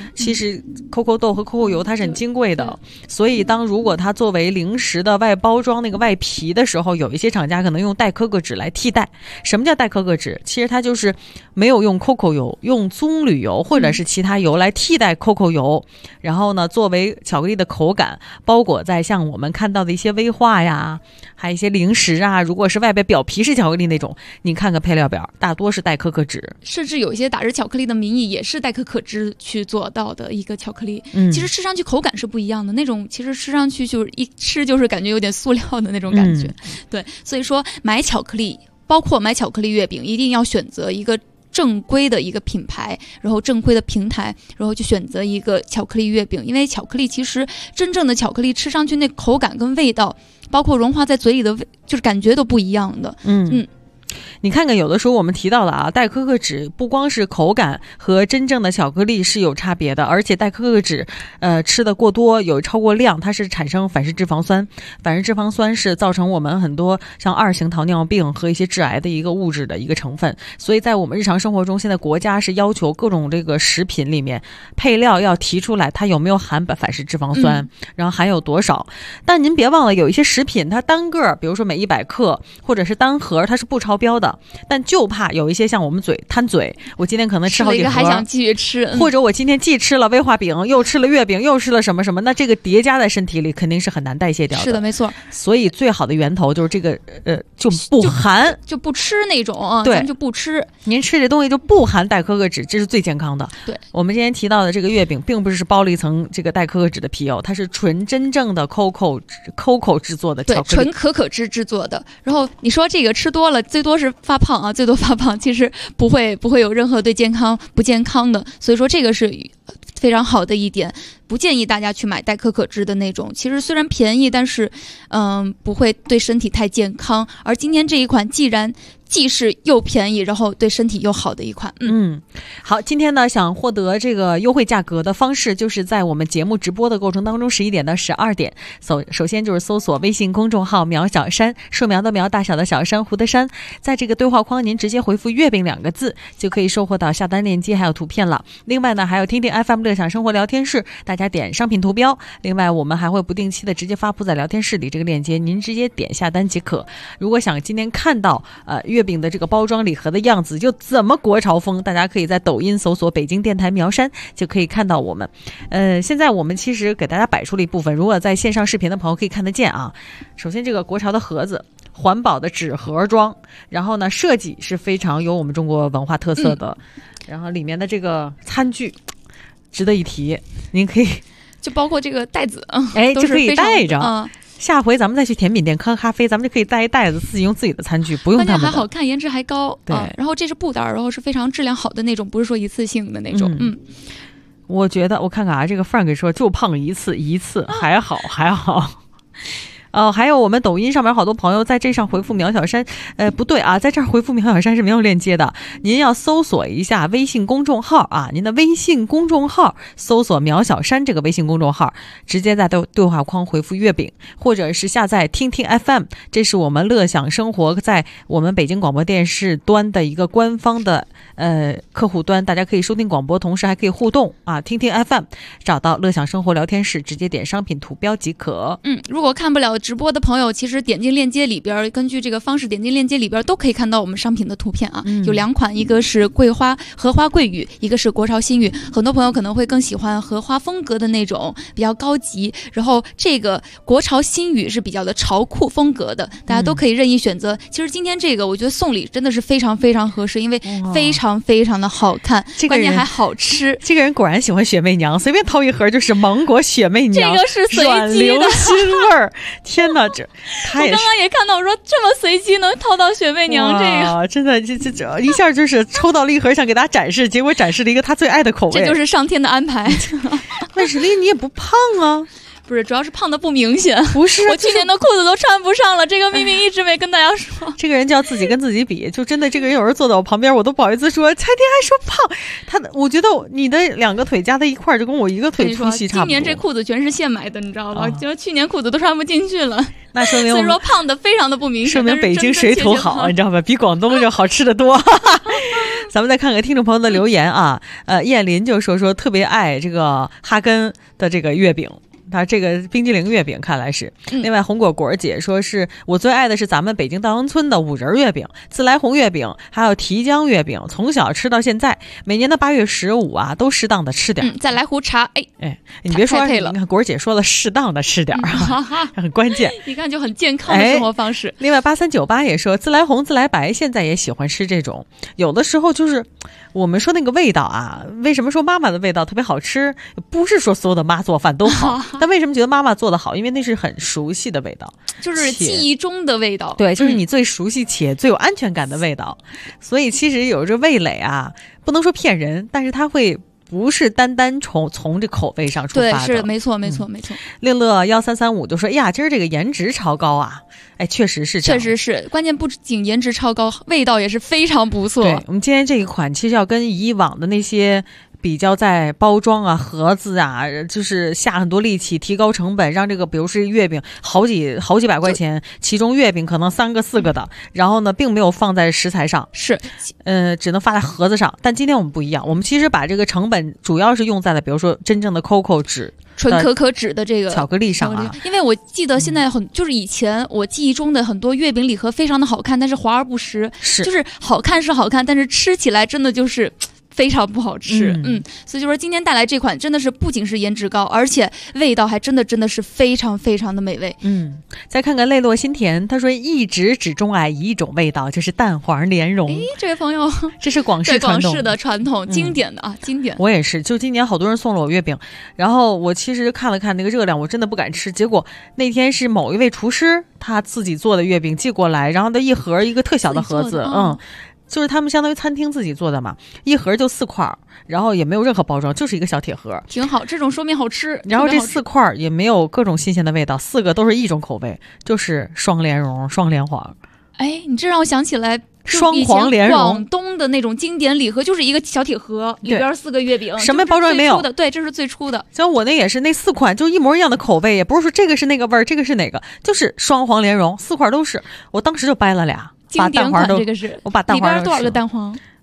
COCO 豆和 COCO 油它是很金贵的，所以如果它作为零食的外包装那个外皮的时候，有一些厂家可能用代可可脂来替代。什么叫代可可脂？其实它就是没有用 COCO 油，用棕榈油或者是其他油来替代 COCO 油，然后呢作为巧克力的口感包裹在像我们看到的一些威化呀，还有一些零食啊，如果是外边表皮是巧克力那种，你看个配料表，大多是代可可脂， 甚至有一些打着巧克力的名义也是代可可脂去做到的一个巧克力。其实吃上去口感是不一样的，那种其实吃上去就是一吃就是感觉有点塑料的那种感觉。对，所以说买巧克力，包括买巧克力月饼，一定要选择一个正规的一个品牌，然后正规的平台，然后就选择一个巧克力月饼。因为巧克力其实真正的巧克力吃上去那口感跟味道，包括融化在嘴里的就是感觉都不一样的。 你看看有的时候我们提到了啊，代可可脂不光是口感和真正的巧克力是有差别的，而且代可可脂吃的过多有超过量，它是产生反式脂肪酸，反式脂肪酸是造成我们很多像2型糖尿病和一些致癌的一个物质的一个成分。所以在我们日常生活中，现在国家是要求各种这个食品里面配料要提出来它有没有含反式脂肪酸，然后含有多少。但您别忘了，有一些食品它单个比如说每100克或者是单盒它是不超标的，但就怕有一些像我们贪嘴，我今天可能吃好几盒， 还想继续吃， 或者我今天既吃了威化饼，又吃了月饼，又吃了什么什么，那这个叠加在身体里肯定是很难代谢掉的。 是的，没错。 所以最好的源头就是这个就不含， 就不吃那种， 对， 咱们就不吃。 您吃这东西就不含代可可脂，这是最健康的。 对， 我们今天提到的这个月饼，并不是包了一层这个代可可脂的皮它是真正的 COCO 制作的巧克力， 对，纯可可脂制作的。然后你说这个吃多了，最多是发胖啊，最多发胖，其实不会有任何对不健康的。所以说这个是非常好的一点，不建议大家去买代可可脂的那种。其实虽然便宜，但是不会对身体太健康。而今天这一款既是又便宜，然后对身体又好的一款。 好，今天呢想获得这个优惠价格的方式，就是在我们节目直播的过程当中，11点到12点，首先就是搜索微信公众号苗小山，树苗的苗，大小的小，珊瑚的珊，在这个对话框您直接回复月饼2个字，就可以收获到下单链接还有图片了。另外呢，还有听听 FM 乐享生活聊天室，大家家点商品图标。另外我们还会不定期的直接发布在聊天室里，这个链接您直接点下单即可。如果想今天看到月饼的这个包装礼盒的样子就怎么国潮风，大家可以在抖音搜索北京电台苗山就可以看到我们。现在我们其实给大家摆出了一部分，如果在线上视频的朋友可以看得见啊。首先这个国潮的盒子，环保的纸盒装，然后呢设计是非常有我们中国文化特色的，然后里面的这个餐具值得一提，您可以就包括这个袋子， 就可以带着。下回咱们再去甜品店喝咖啡，咱们就可以带一袋子，自己用自己的餐具，不用他们的。 关键还好看，颜值还高。 对， 然后这是布袋，然后是非常质量好的那种，不是说一次性的那种。 我觉得我看看啊，这个Frank给说就胖一次还好。还有我们抖音上面好多朋友在这上回复苗小山，不对啊，在这儿回复苗小山是没有链接的，您要搜索一下微信公众号啊，您的微信公众号搜索苗小山这个微信公众号，直接在对话框回复月饼，或者是下载听听 FM， 这是我们乐享生活在我们北京广播电视端的一个官方的客户端，大家可以收听广播，同时还可以互动啊，听听 FM， 找到乐享生活聊天室，直接点商品图标即可。 如果看不了直播的朋友，其实点进链接里边，根据这个方式点进链接里边都可以看到我们商品的图片啊。有2款，一个是荷花桂语，一个是国潮新语。很多朋友可能会更喜欢荷花风格的那种比较高级，然后这个国潮新语是比较的潮酷风格的，大家都可以任意选择。其实今天这个我觉得送礼真的是非常非常合适，因为非常非常的好看，关键还好吃。 这个人果然喜欢雪媚娘，随便掏一盒就是芒果雪媚娘， 这个是随机的流心味儿。天哪， 我刚刚也看到，我说这么随机能掏到雪媚娘这个， 真的这一下就是抽到了一盒，想给大家展示，结果展示了一个他最爱的口味， 这就是上天的安排。 万史力你也不胖啊。 不是，主要是胖的不明显。 不是， 我去年的裤子都穿不上了，这个秘密一直没跟大家说。 这个人就要自己跟自己比，就真的这个人有时候坐在我旁边，我都不好意思说，蔡天还说胖。我觉得你的2个腿加在一块儿，就跟我1个腿粗细差不多。 今年这裤子全是现买的，你知道吧？就去年裤子都穿不进去了。 那说明所以说胖的非常的不明显， 说明北京水土好，你知道吧？比广东就好吃的多。咱们再看看听众朋友的留言啊，燕林就说特别爱这个哈根的这个月饼。它这个冰激凌月饼看来是，另外红果果姐说是我最爱的是咱们北京稻香村的5仁月饼、自来红月饼，还有提浆月饼，从小吃到现在，每年的8月15啊都适当的吃点。 再来壶茶， 你别说，你看果姐说了适当的吃点很关键， 一看就很健康的生活方式。 另外8398也说自来红、自来白现在也喜欢吃这种，有的时候就是我们说那个味道啊，为什么说妈妈的味道特别好吃？不是说所有的妈做饭都好。但为什么觉得妈妈做的好？因为那是很熟悉的味道， 就是记忆中的味道。 对，就是你最熟悉且最有安全感的味道。所以其实有这味蕾啊，不能说骗人，但是它会不是单从这口味上出发的。 对，是没错。 乐乐1335就说：“哎呀，今儿这个颜值超高啊！”哎，确实是这样， 确实是。关键不仅颜值超高，味道也是非常不错。 对，我们今天这一款其实要跟以往的那些比较在包装啊、盒子啊，就是下很多力气，提高成本，让这个比如是月饼好几百块钱，其中月饼可能3个4个的，然后呢，并没有放在食材上， 是， 只能放在盒子上。但今天我们不一样，我们其实把这个成本主要是用在了，比如说真正的 COCO 纸。 纯可可脂的这个巧克力上啊， 因为我记得现在就是以前我记忆中的很多月饼礼盒非常的好看，但是华而不实，就是好看是好看，但是吃起来真的就是非常不好吃。所以就说今天带来这款真的是不仅是颜值高，而且味道还真的是非常非常的美味。 再看看泪落心田，他说一直只钟爱一种味道，就是蛋黄莲蓉。 这位朋友， 这是广式传统， 广式的传统，经典的啊，经典。 我也是，就今年好多人送了我月饼，然后我其实看了看那个热量，我真的不敢吃。结果那天是某一位厨师他自己做的月饼寄过来，然后他一盒一个特小的盒子，就是他们相当于餐厅自己做的嘛，一盒就4块，然后也没有任何包装，就是一个小铁盒， 挺好，这种说明好吃。 然后这4块也没有各种新鲜的味道，4个都是一种口味，就是双莲蓉、双莲黄。 你这让我想起来双黄莲蓉， 广东的那种经典礼盒，就是一个小铁盒，里边4个月饼， 什么包装也没有。 对，这是最初的。 像我那也是，那4款就一模一样的口味，也不是说这个是那个味儿，这个是哪个，就是双黄莲蓉，4块都是。我当时就掰了俩。 经典款这个是， 我把蛋黄里边多少个蛋黄？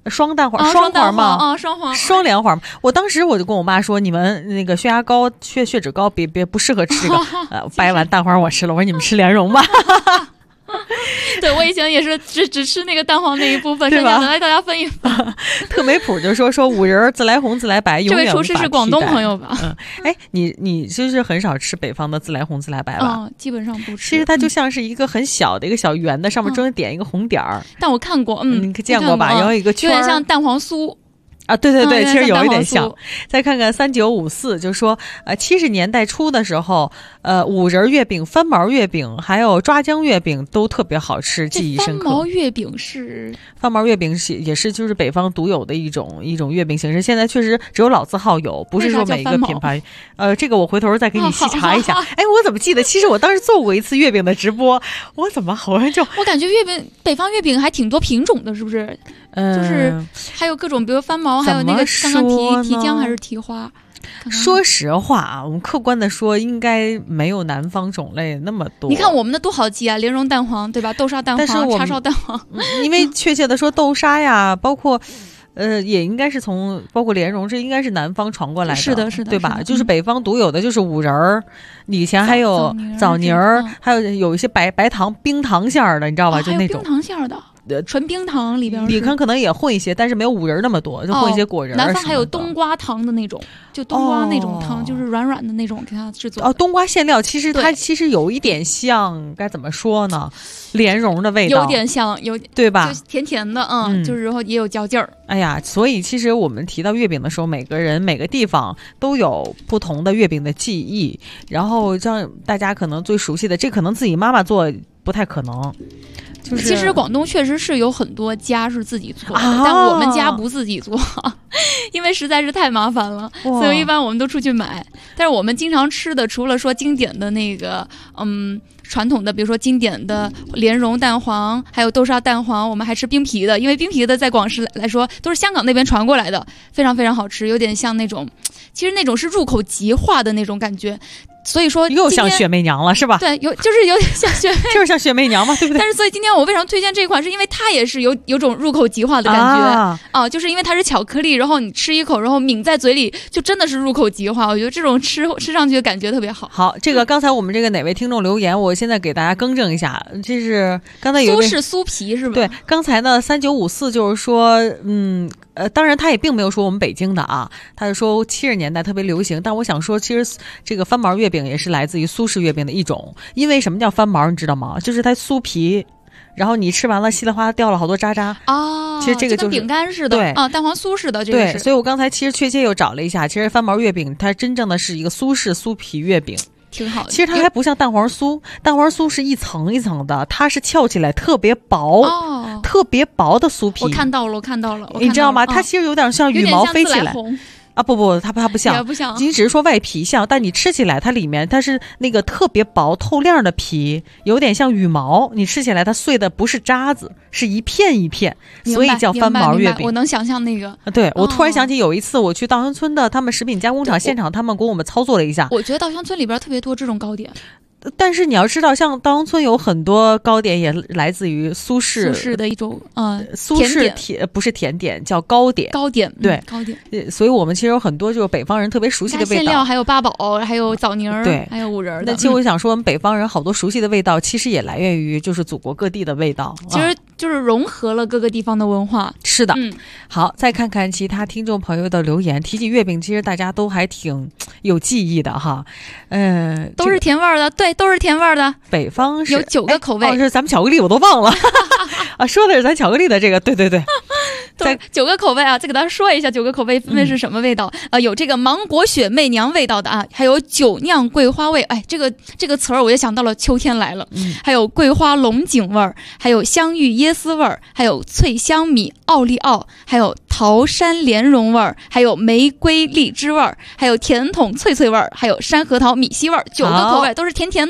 双蛋黄、双黄嘛啊，双黄、 双连黄。我当时我就跟我妈说，你们那个血压高、血脂高，别不适合吃这个。掰完蛋黄我吃了，我说你们吃莲蓉吧。 对，我以前也是只吃那个蛋黄那一部分， 对吧？ 来大家分一分。 特没谱就说五仁自来红自来白， 这位厨师是广东朋友吧？ 哎，你就是很少吃北方的自来红自来白吧？ 基本上不吃。 其实它就像是一个很小的一个小圆的，上面中间点一个红点儿。 但我看过， 你见过吧？然后一个圈， 有点像蛋黄酥。 啊，对，其实有一点像。再看看3954，就说70年代初的时候，五仁月饼、翻毛月饼还有抓姜月饼都特别好吃，记忆深刻。 翻毛月饼是翻毛月饼也是就是北方独有的一种月饼形式，现在确实只有老字号有，不是说每一个品牌。这个我回头再给你细查一下。哎，我怎么记得？其实我当时做过一次月饼的直播，我怎么好像我感觉北方月饼还挺多品种的，是不是？就是还有各种，比如翻毛，还有那个刚刚提浆还是提花。 说实话啊，我们客观的说，应该没有南方种类那么多。 你看我们的多好记啊，莲蓉蛋黄对吧？豆沙蛋黄、叉烧蛋黄。 因为确切的说，豆沙呀，包括。也应该是包括莲蓉，这应该是南方传过来的， 是的， 对吧？就是北方独有的，就是五仁儿，以前还有枣泥儿，还有一些白糖、冰糖馅儿的，你知道吧？就那种冰糖馅儿的。纯冰糖里边， 你看可能也混一些，但是没有五仁那么多，就混一些果仁。 南方还有冬瓜糖的那种，就冬瓜那种汤，就是软软的那种，给它制作。 冬瓜馅料其实它有一点像，该怎么说呢？莲蓉的味道， 有点像， 对吧？ 就甜甜的，就是然后也有嚼劲儿。 哎呀，所以其实我们提到月饼的时候，每个人每个地方都有不同的月饼的记忆，然后像大家可能最熟悉的，这可能自己妈妈做不太可能。 其实广东确实是有很多家是自己做的，但我们家不自己做，因为实在是太麻烦了，所以一般我们都出去买。但是我们经常吃的，除了说经典的那个传统的，比如说经典的莲蓉蛋黄，还有豆沙蛋黄，我们还吃冰皮的，因为冰皮的在广式来说都是香港那边传过来的，非常非常好吃，有点像那种，其实那种是入口即化的那种感觉。所以说又像雪媚娘了，是吧？ 对，就是有点像雪媚， 就是像雪媚娘嘛，对不对？ 但是所以今天我为什么推荐这款，是因为它也是有种入口即化的感觉就是因为它是巧克力，然后你吃一口，然后抿在嘴里，就真的是入口即化。我觉得这种吃上去的感觉特别好。 好，这个刚才我们这个哪位听众留言，我现在给大家更正一下，这是刚才有酥皮是吧？ 对，刚才呢3954就是说，当然他也并没有说我们北京的啊，他就说70年代特别流行，但我想说，其实这个翻毛月饼也是来自于苏式月饼的一种，因为什么叫翻毛，你知道吗？就是它酥皮，然后你吃完了稀里哗啦掉了好多渣渣其实这个就是跟饼干似的， 对蛋黄酥似的，这个是。 对，所以我刚才其实确切又找了一下，其实翻毛月饼它真正的是一个苏式酥皮月饼。 挺好的， 其实它还不像蛋黄酥，蛋黄酥是一层一层的，它是翘起来特别薄，特别薄的酥皮。 我看到了， 你知道吗？它其实有点像羽毛飞起来。不，它不像，你只是说外皮像，但你吃起来它里面它是那个特别薄透亮的皮，有点像羽毛，你吃起来它碎的不是渣子，是一片一片，所以叫翻毛月饼。 我能想象那个。 对，我突然想起有一次我去稻香村的他们食品加工厂现场，他们给我们操作了一下。 我觉得稻香村里边特别多这种糕点。 但是你要知道，像稻香村有很多糕点也来自于苏式的一种苏式不是甜点，叫糕点。对， 糕点。 所以我们其实有很多就是北方人特别熟悉的味道， 馅料还有八宝，还有枣泥儿， 对， 还有五仁的。 那其实我想说，我们北方人好多熟悉的味道，其实也来源于就是祖国各地的味道。 其实就是融合了各个地方的文化。 是的，好，再看看其他听众朋友的留言。提起月饼，其实大家都还挺有记忆的哈。 都是甜味儿的，对。都是甜味儿的， 北方是有9个口味。 是咱们巧克力我都忘了说的是咱巧克力的这个，对。 在9个口味啊，再给大家说一下9个口味分别是什么味道。有这个芒果雪媚娘味道的啊，还有酒酿桂花味。哎，这个词儿我就想到了秋天来了。还有桂花龙井味儿，还有香芋椰丝味儿，还有脆香米奥利奥，还有桃山莲蓉味儿，还有玫瑰荔枝味儿，还有甜筒脆脆味儿，还有山核桃米稀味儿。9个口味都是甜甜的。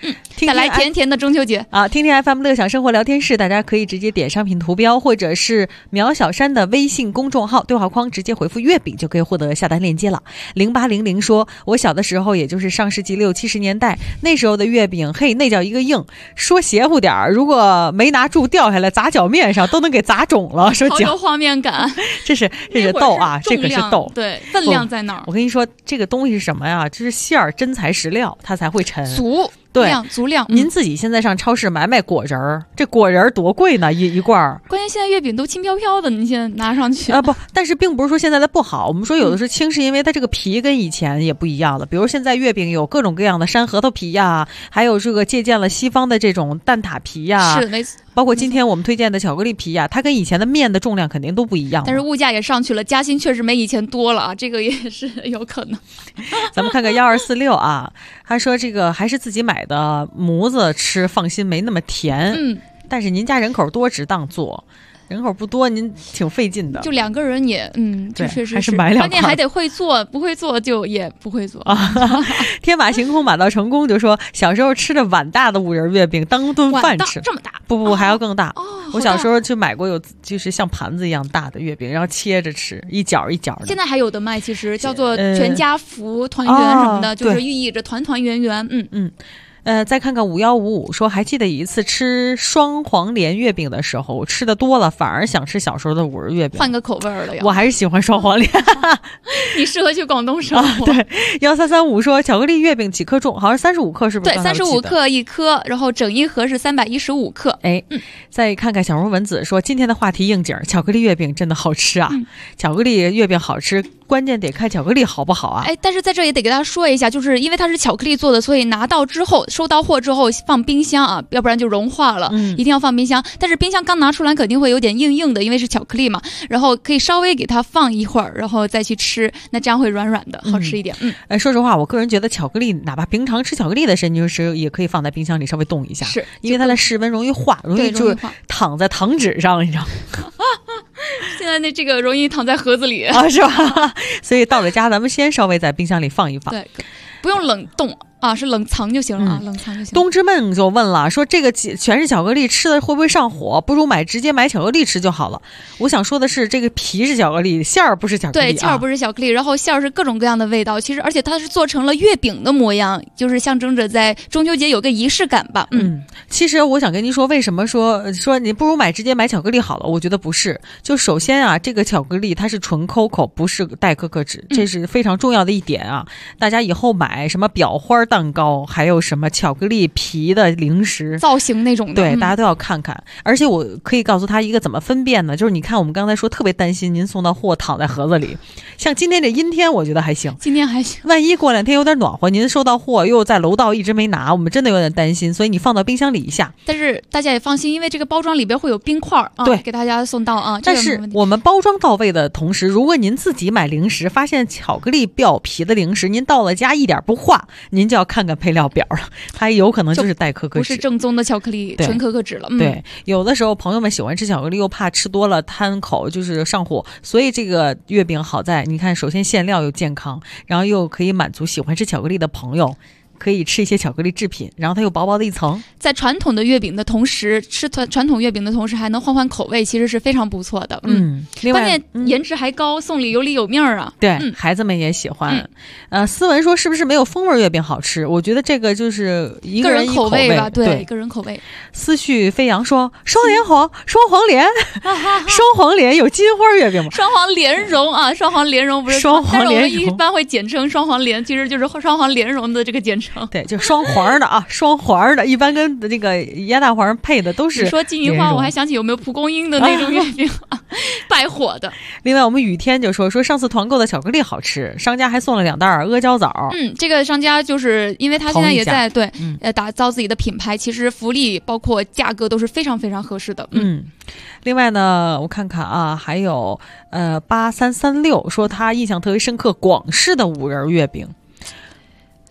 带来甜甜的中秋节啊！听听 FM 乐享生活聊天室，大家可以直接点商品图标，或者是苗小山的微信公众号对话框直接回复月饼就可以获得下单链接了。0800说，我小的时候也就是上世纪60、70年代，那时候的月饼，嘿，那叫一个硬。说邪乎点儿，如果没拿住掉下来砸脚面上，都能给砸肿了。说好有画面感， 这是豆啊，这个是豆， 对，分量在哪儿？ 我跟你说，这个东西是什么呀？就是馅儿真材实料，它才会沉。 对，足量。 您自己现在上超市买果仁儿，这果仁儿多贵呢，一罐儿。 关键现在月饼都轻飘飘的，你现在拿上去不，但是并不是说现在的不好。我们说有的是轻，是因为它这个皮跟以前也不一样了。比如现在月饼有各种各样的山核桃皮呀，还有这个借鉴了西方的这种蛋挞皮呀， 是没错。 包括今天我们推荐的巧克力皮呀，它跟以前的面的重量肯定都不一样。 但是物价也上去了，加薪确实没以前多了啊，这个也是有可能。 咱们看看1246啊，他说这个还是自己买的模子吃，放心没那么甜。但是您家人口多，只当做。人口不多，您挺费劲的。 就2个人也，这确实还是买2块。 关键还得会做，不会做就也不会做啊。 天马行空马到成功就说，小时候吃着碗大的5仁月饼当顿饭吃， 这么大？ 不，还要更大。我小时候就买过就是像盘子一样大的月饼，然后切着吃，一角一角的。 现在还有的卖，其实叫做全家福、团圆什么的，就是寓意着团团圆圆。 再看看5155说，还记得一次吃双黄连月饼的时候，吃的多了，反而想吃小时候的5仁月饼， 换个口味了呀。 我还是喜欢双黄连。 你适合去广东生活。 对，1335说，巧克力月饼几克重？好像35克，是不是？ 对，35克1颗，然后整一盒是315克。 再看看小荣文子说，今天的话题应景，巧克力月饼真的好吃啊！巧克力月饼好吃，关键得看巧克力好不好啊！ 但是在这也得给大家说一下，就是因为它是巧克力做的，所以拿到之后收到货之后放冰箱啊，要不然就融化了，一定要放冰箱。但是冰箱刚拿出来肯定会有点硬硬的，因为是巧克力嘛，然后可以稍微给它放一会儿，然后再去吃，那这样会软软的，好吃一点。 说实话，我个人觉得巧克力，哪怕平常吃巧克力的神经师也可以放在冰箱里稍微冻一下， 是因为它的室温容易化，容易就躺在糖纸上，你知道吗？ 现在这个容易躺在盒子里啊，是吧？所以到了家，咱们先稍微在冰箱里放一放， 对，不用冷冻啊，是冷藏就行了啊，冷藏就行了。 冬之梦就问了，说这个全是巧克力，吃的会不会上火？不如直接买巧克力吃就好了。我想说的是，这个皮是巧克力，馅儿不是巧克力， 对，馅儿不是巧克力，然后馅儿是各种各样的味道。其实，而且它是做成了月饼的模样，就是象征着在中秋节有个仪式感吧。 其实我想跟您说，为什么说你不如直接买巧克力好了？我觉得不是。就首先啊，这个巧克力它是纯 COCO， 不是代可可脂，这是非常重要的一点啊。大家以后买什么裱花蛋糕，还有什么巧克力皮的零食造型那种的， 对，大家都要看看。而且我可以告诉他一个怎么分辨呢？就是你看我们刚才说特别担心您送到货躺在盒子里，像今天这阴天我觉得还行， 今天还行。 万一过2天有点暖和，您收到货又在楼道一直没拿，我们真的有点担心，所以你放到冰箱里一下。 但是大家也放心，因为这个包装里边会有冰块啊， 对， 给大家送到啊。 但是我们包装到位的同时，如果您自己买零食，发现巧克力表皮的零食，您到了家一点不化，您就要看看配料表了，它有可能就是代可可脂， 不是正宗的巧克力，纯可可脂了。 对，有的时候朋友们喜欢吃巧克力，又怕吃多了贪口，就是上火，所以这个月饼好在你看，首先馅料又健康，然后又可以满足喜欢吃巧克力的朋友。可以吃一些巧克力制品，然后它有薄薄的一层。 在传统的月饼的同时，吃传统月饼的同时还能换换口味，其实是非常不错的。关键颜值还高，送礼有里有面啊。 对，孩子们也喜欢。思文说是不是没有风味月饼好吃？我觉得这个就是一个人口味吧，对，个人口味。 思绪飞扬说双连黄、双黄连、双黄连有金花月饼吗？ 双黄莲蓉啊，双黄莲蓉不是双黄莲蓉， 一般会简称双黄连，其实就是双黄莲蓉的这个简称。 对，就双黄的啊，双黄的，一般跟这个鸭大黄配的都是。 你说金银花，我还想起有没有蒲公英的那种月饼，败火的。 另外，我们雨天就说上次团购的巧克力好吃，商家还送了2袋阿胶枣。 这个商家就是因为他现在也在打造自己的品牌，其实福利包括价格都是非常非常合适的。 另外呢，我看看啊，还有8336说他印象特别深刻，广式的5仁月饼。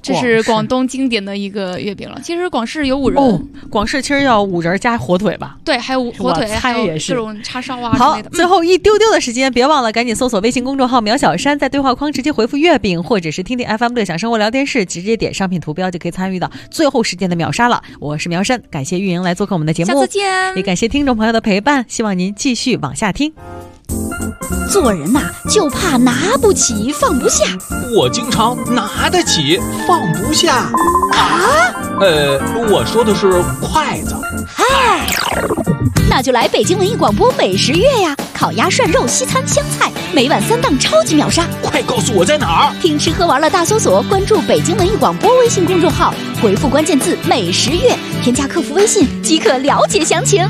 这是广东经典的一个月饼了。其实广式有5仁， 广式其实要5仁加火腿吧？ 对，还有火腿，还有也是这种叉烧啊之类的。 好，最后一丢丢的时间，别忘了赶紧搜索微信公众号苗小山，在对话框直接回复月饼，或者是听听 FM 乐享生活聊天室，直接点商品图标就可以参与到最后时间的秒杀了。我是苗山，感谢玉莹来做客我们的节目， 下次见。 也感谢听众朋友的陪伴，希望您继续往下听。 做人呐，就怕拿不起放不下。 我经常拿得起放不下啊。 我说的是筷子。 嗨，那就来北京文艺广播美食月呀！烤鸭、涮肉、西餐、湘菜，每晚3档超级秒杀。 快告诉我在哪儿？ 听吃喝玩乐大搜索，关注北京文艺广播微信公众号，回复关键字美食月，添加客服微信即可了解详情。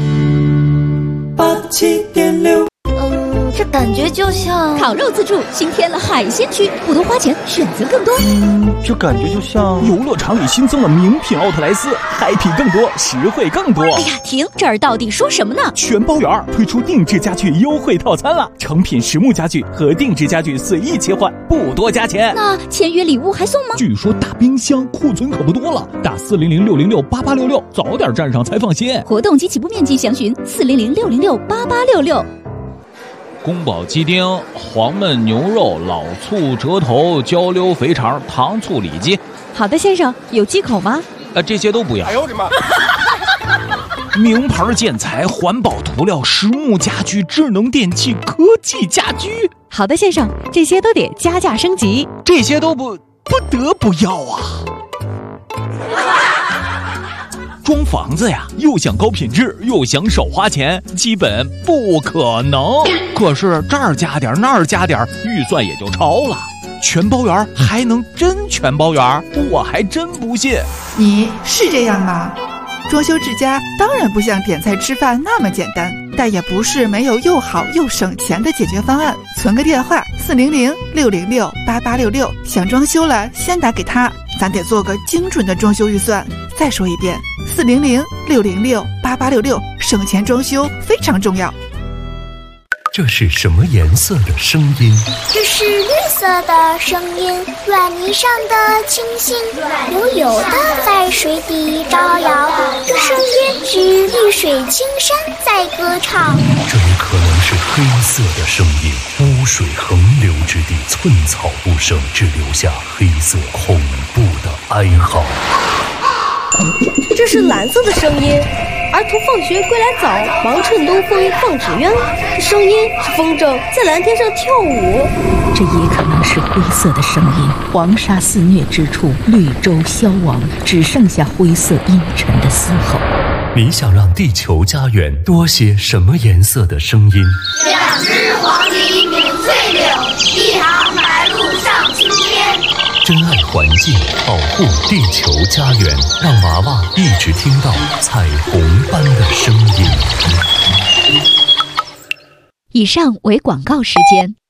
87.6。这感觉就像烤肉自助新添了海鲜区，不多花钱，选择更多。 这感觉就像游乐场里新增了名品奥特莱斯，嗨皮更多，实惠更多。 哎呀，停！这儿到底说什么呢？ 全包圆推出定制家具优惠套餐了，成品实木家具和定制家具随意切换，不多加钱。 那签约礼物还送吗？ 据说大冰箱库存可不多了，打400-606-8866，早点站上才放心。 活动及起步面积详询400-606-8866。 宫保鸡丁、黄焖牛肉、老醋折头、焦溜肥肠、糖醋里脊。 好的，先生，有忌口吗？ 这些都不要。 哎呦我的妈！ 名牌建材、环保涂料、实木家居、智能电器、科技家居。 好的，先生，这些都得加价升级。 这些都不得不要啊！装房子呀，又想高品质，又想少花钱，基本不可能。可是这儿加点，那儿加点，预算也就超了。全包圆还能真全包圆？我还真不信。 你是这样吗？装修之家当然不像点菜吃饭那么简单，但也不是没有又好又省钱的解决方案。存个电话400-606-8866，想装修了先打给他，咱得做个精准的装修预算。再说一遍，400-606-8866，省钱装修非常重要。 这是什么颜色的声音？ 这是绿色的声音，软泥上的清新，悠悠的在水底招摇。这声音是绿水青山在歌唱。 这也可能是黑色的声音，污水横流之地，寸草不生，只留下黑色恐怖的哀嚎。 这是蓝色的声音，儿童放学归来早，忙趁东风放纸鸢。这声音是风筝在蓝天上跳舞。 这也可能是灰色的声音，黄沙肆虐之处，绿洲消亡，只剩下灰色阴沉的嘶吼。 你想让地球家园多些什么颜色的声音 ？2只黄鹂鸣翠柳，1行白鹭上青天。 珍爱环境，保护地球家园，让娃娃一直听到彩虹般的声音。 以上为广告时间。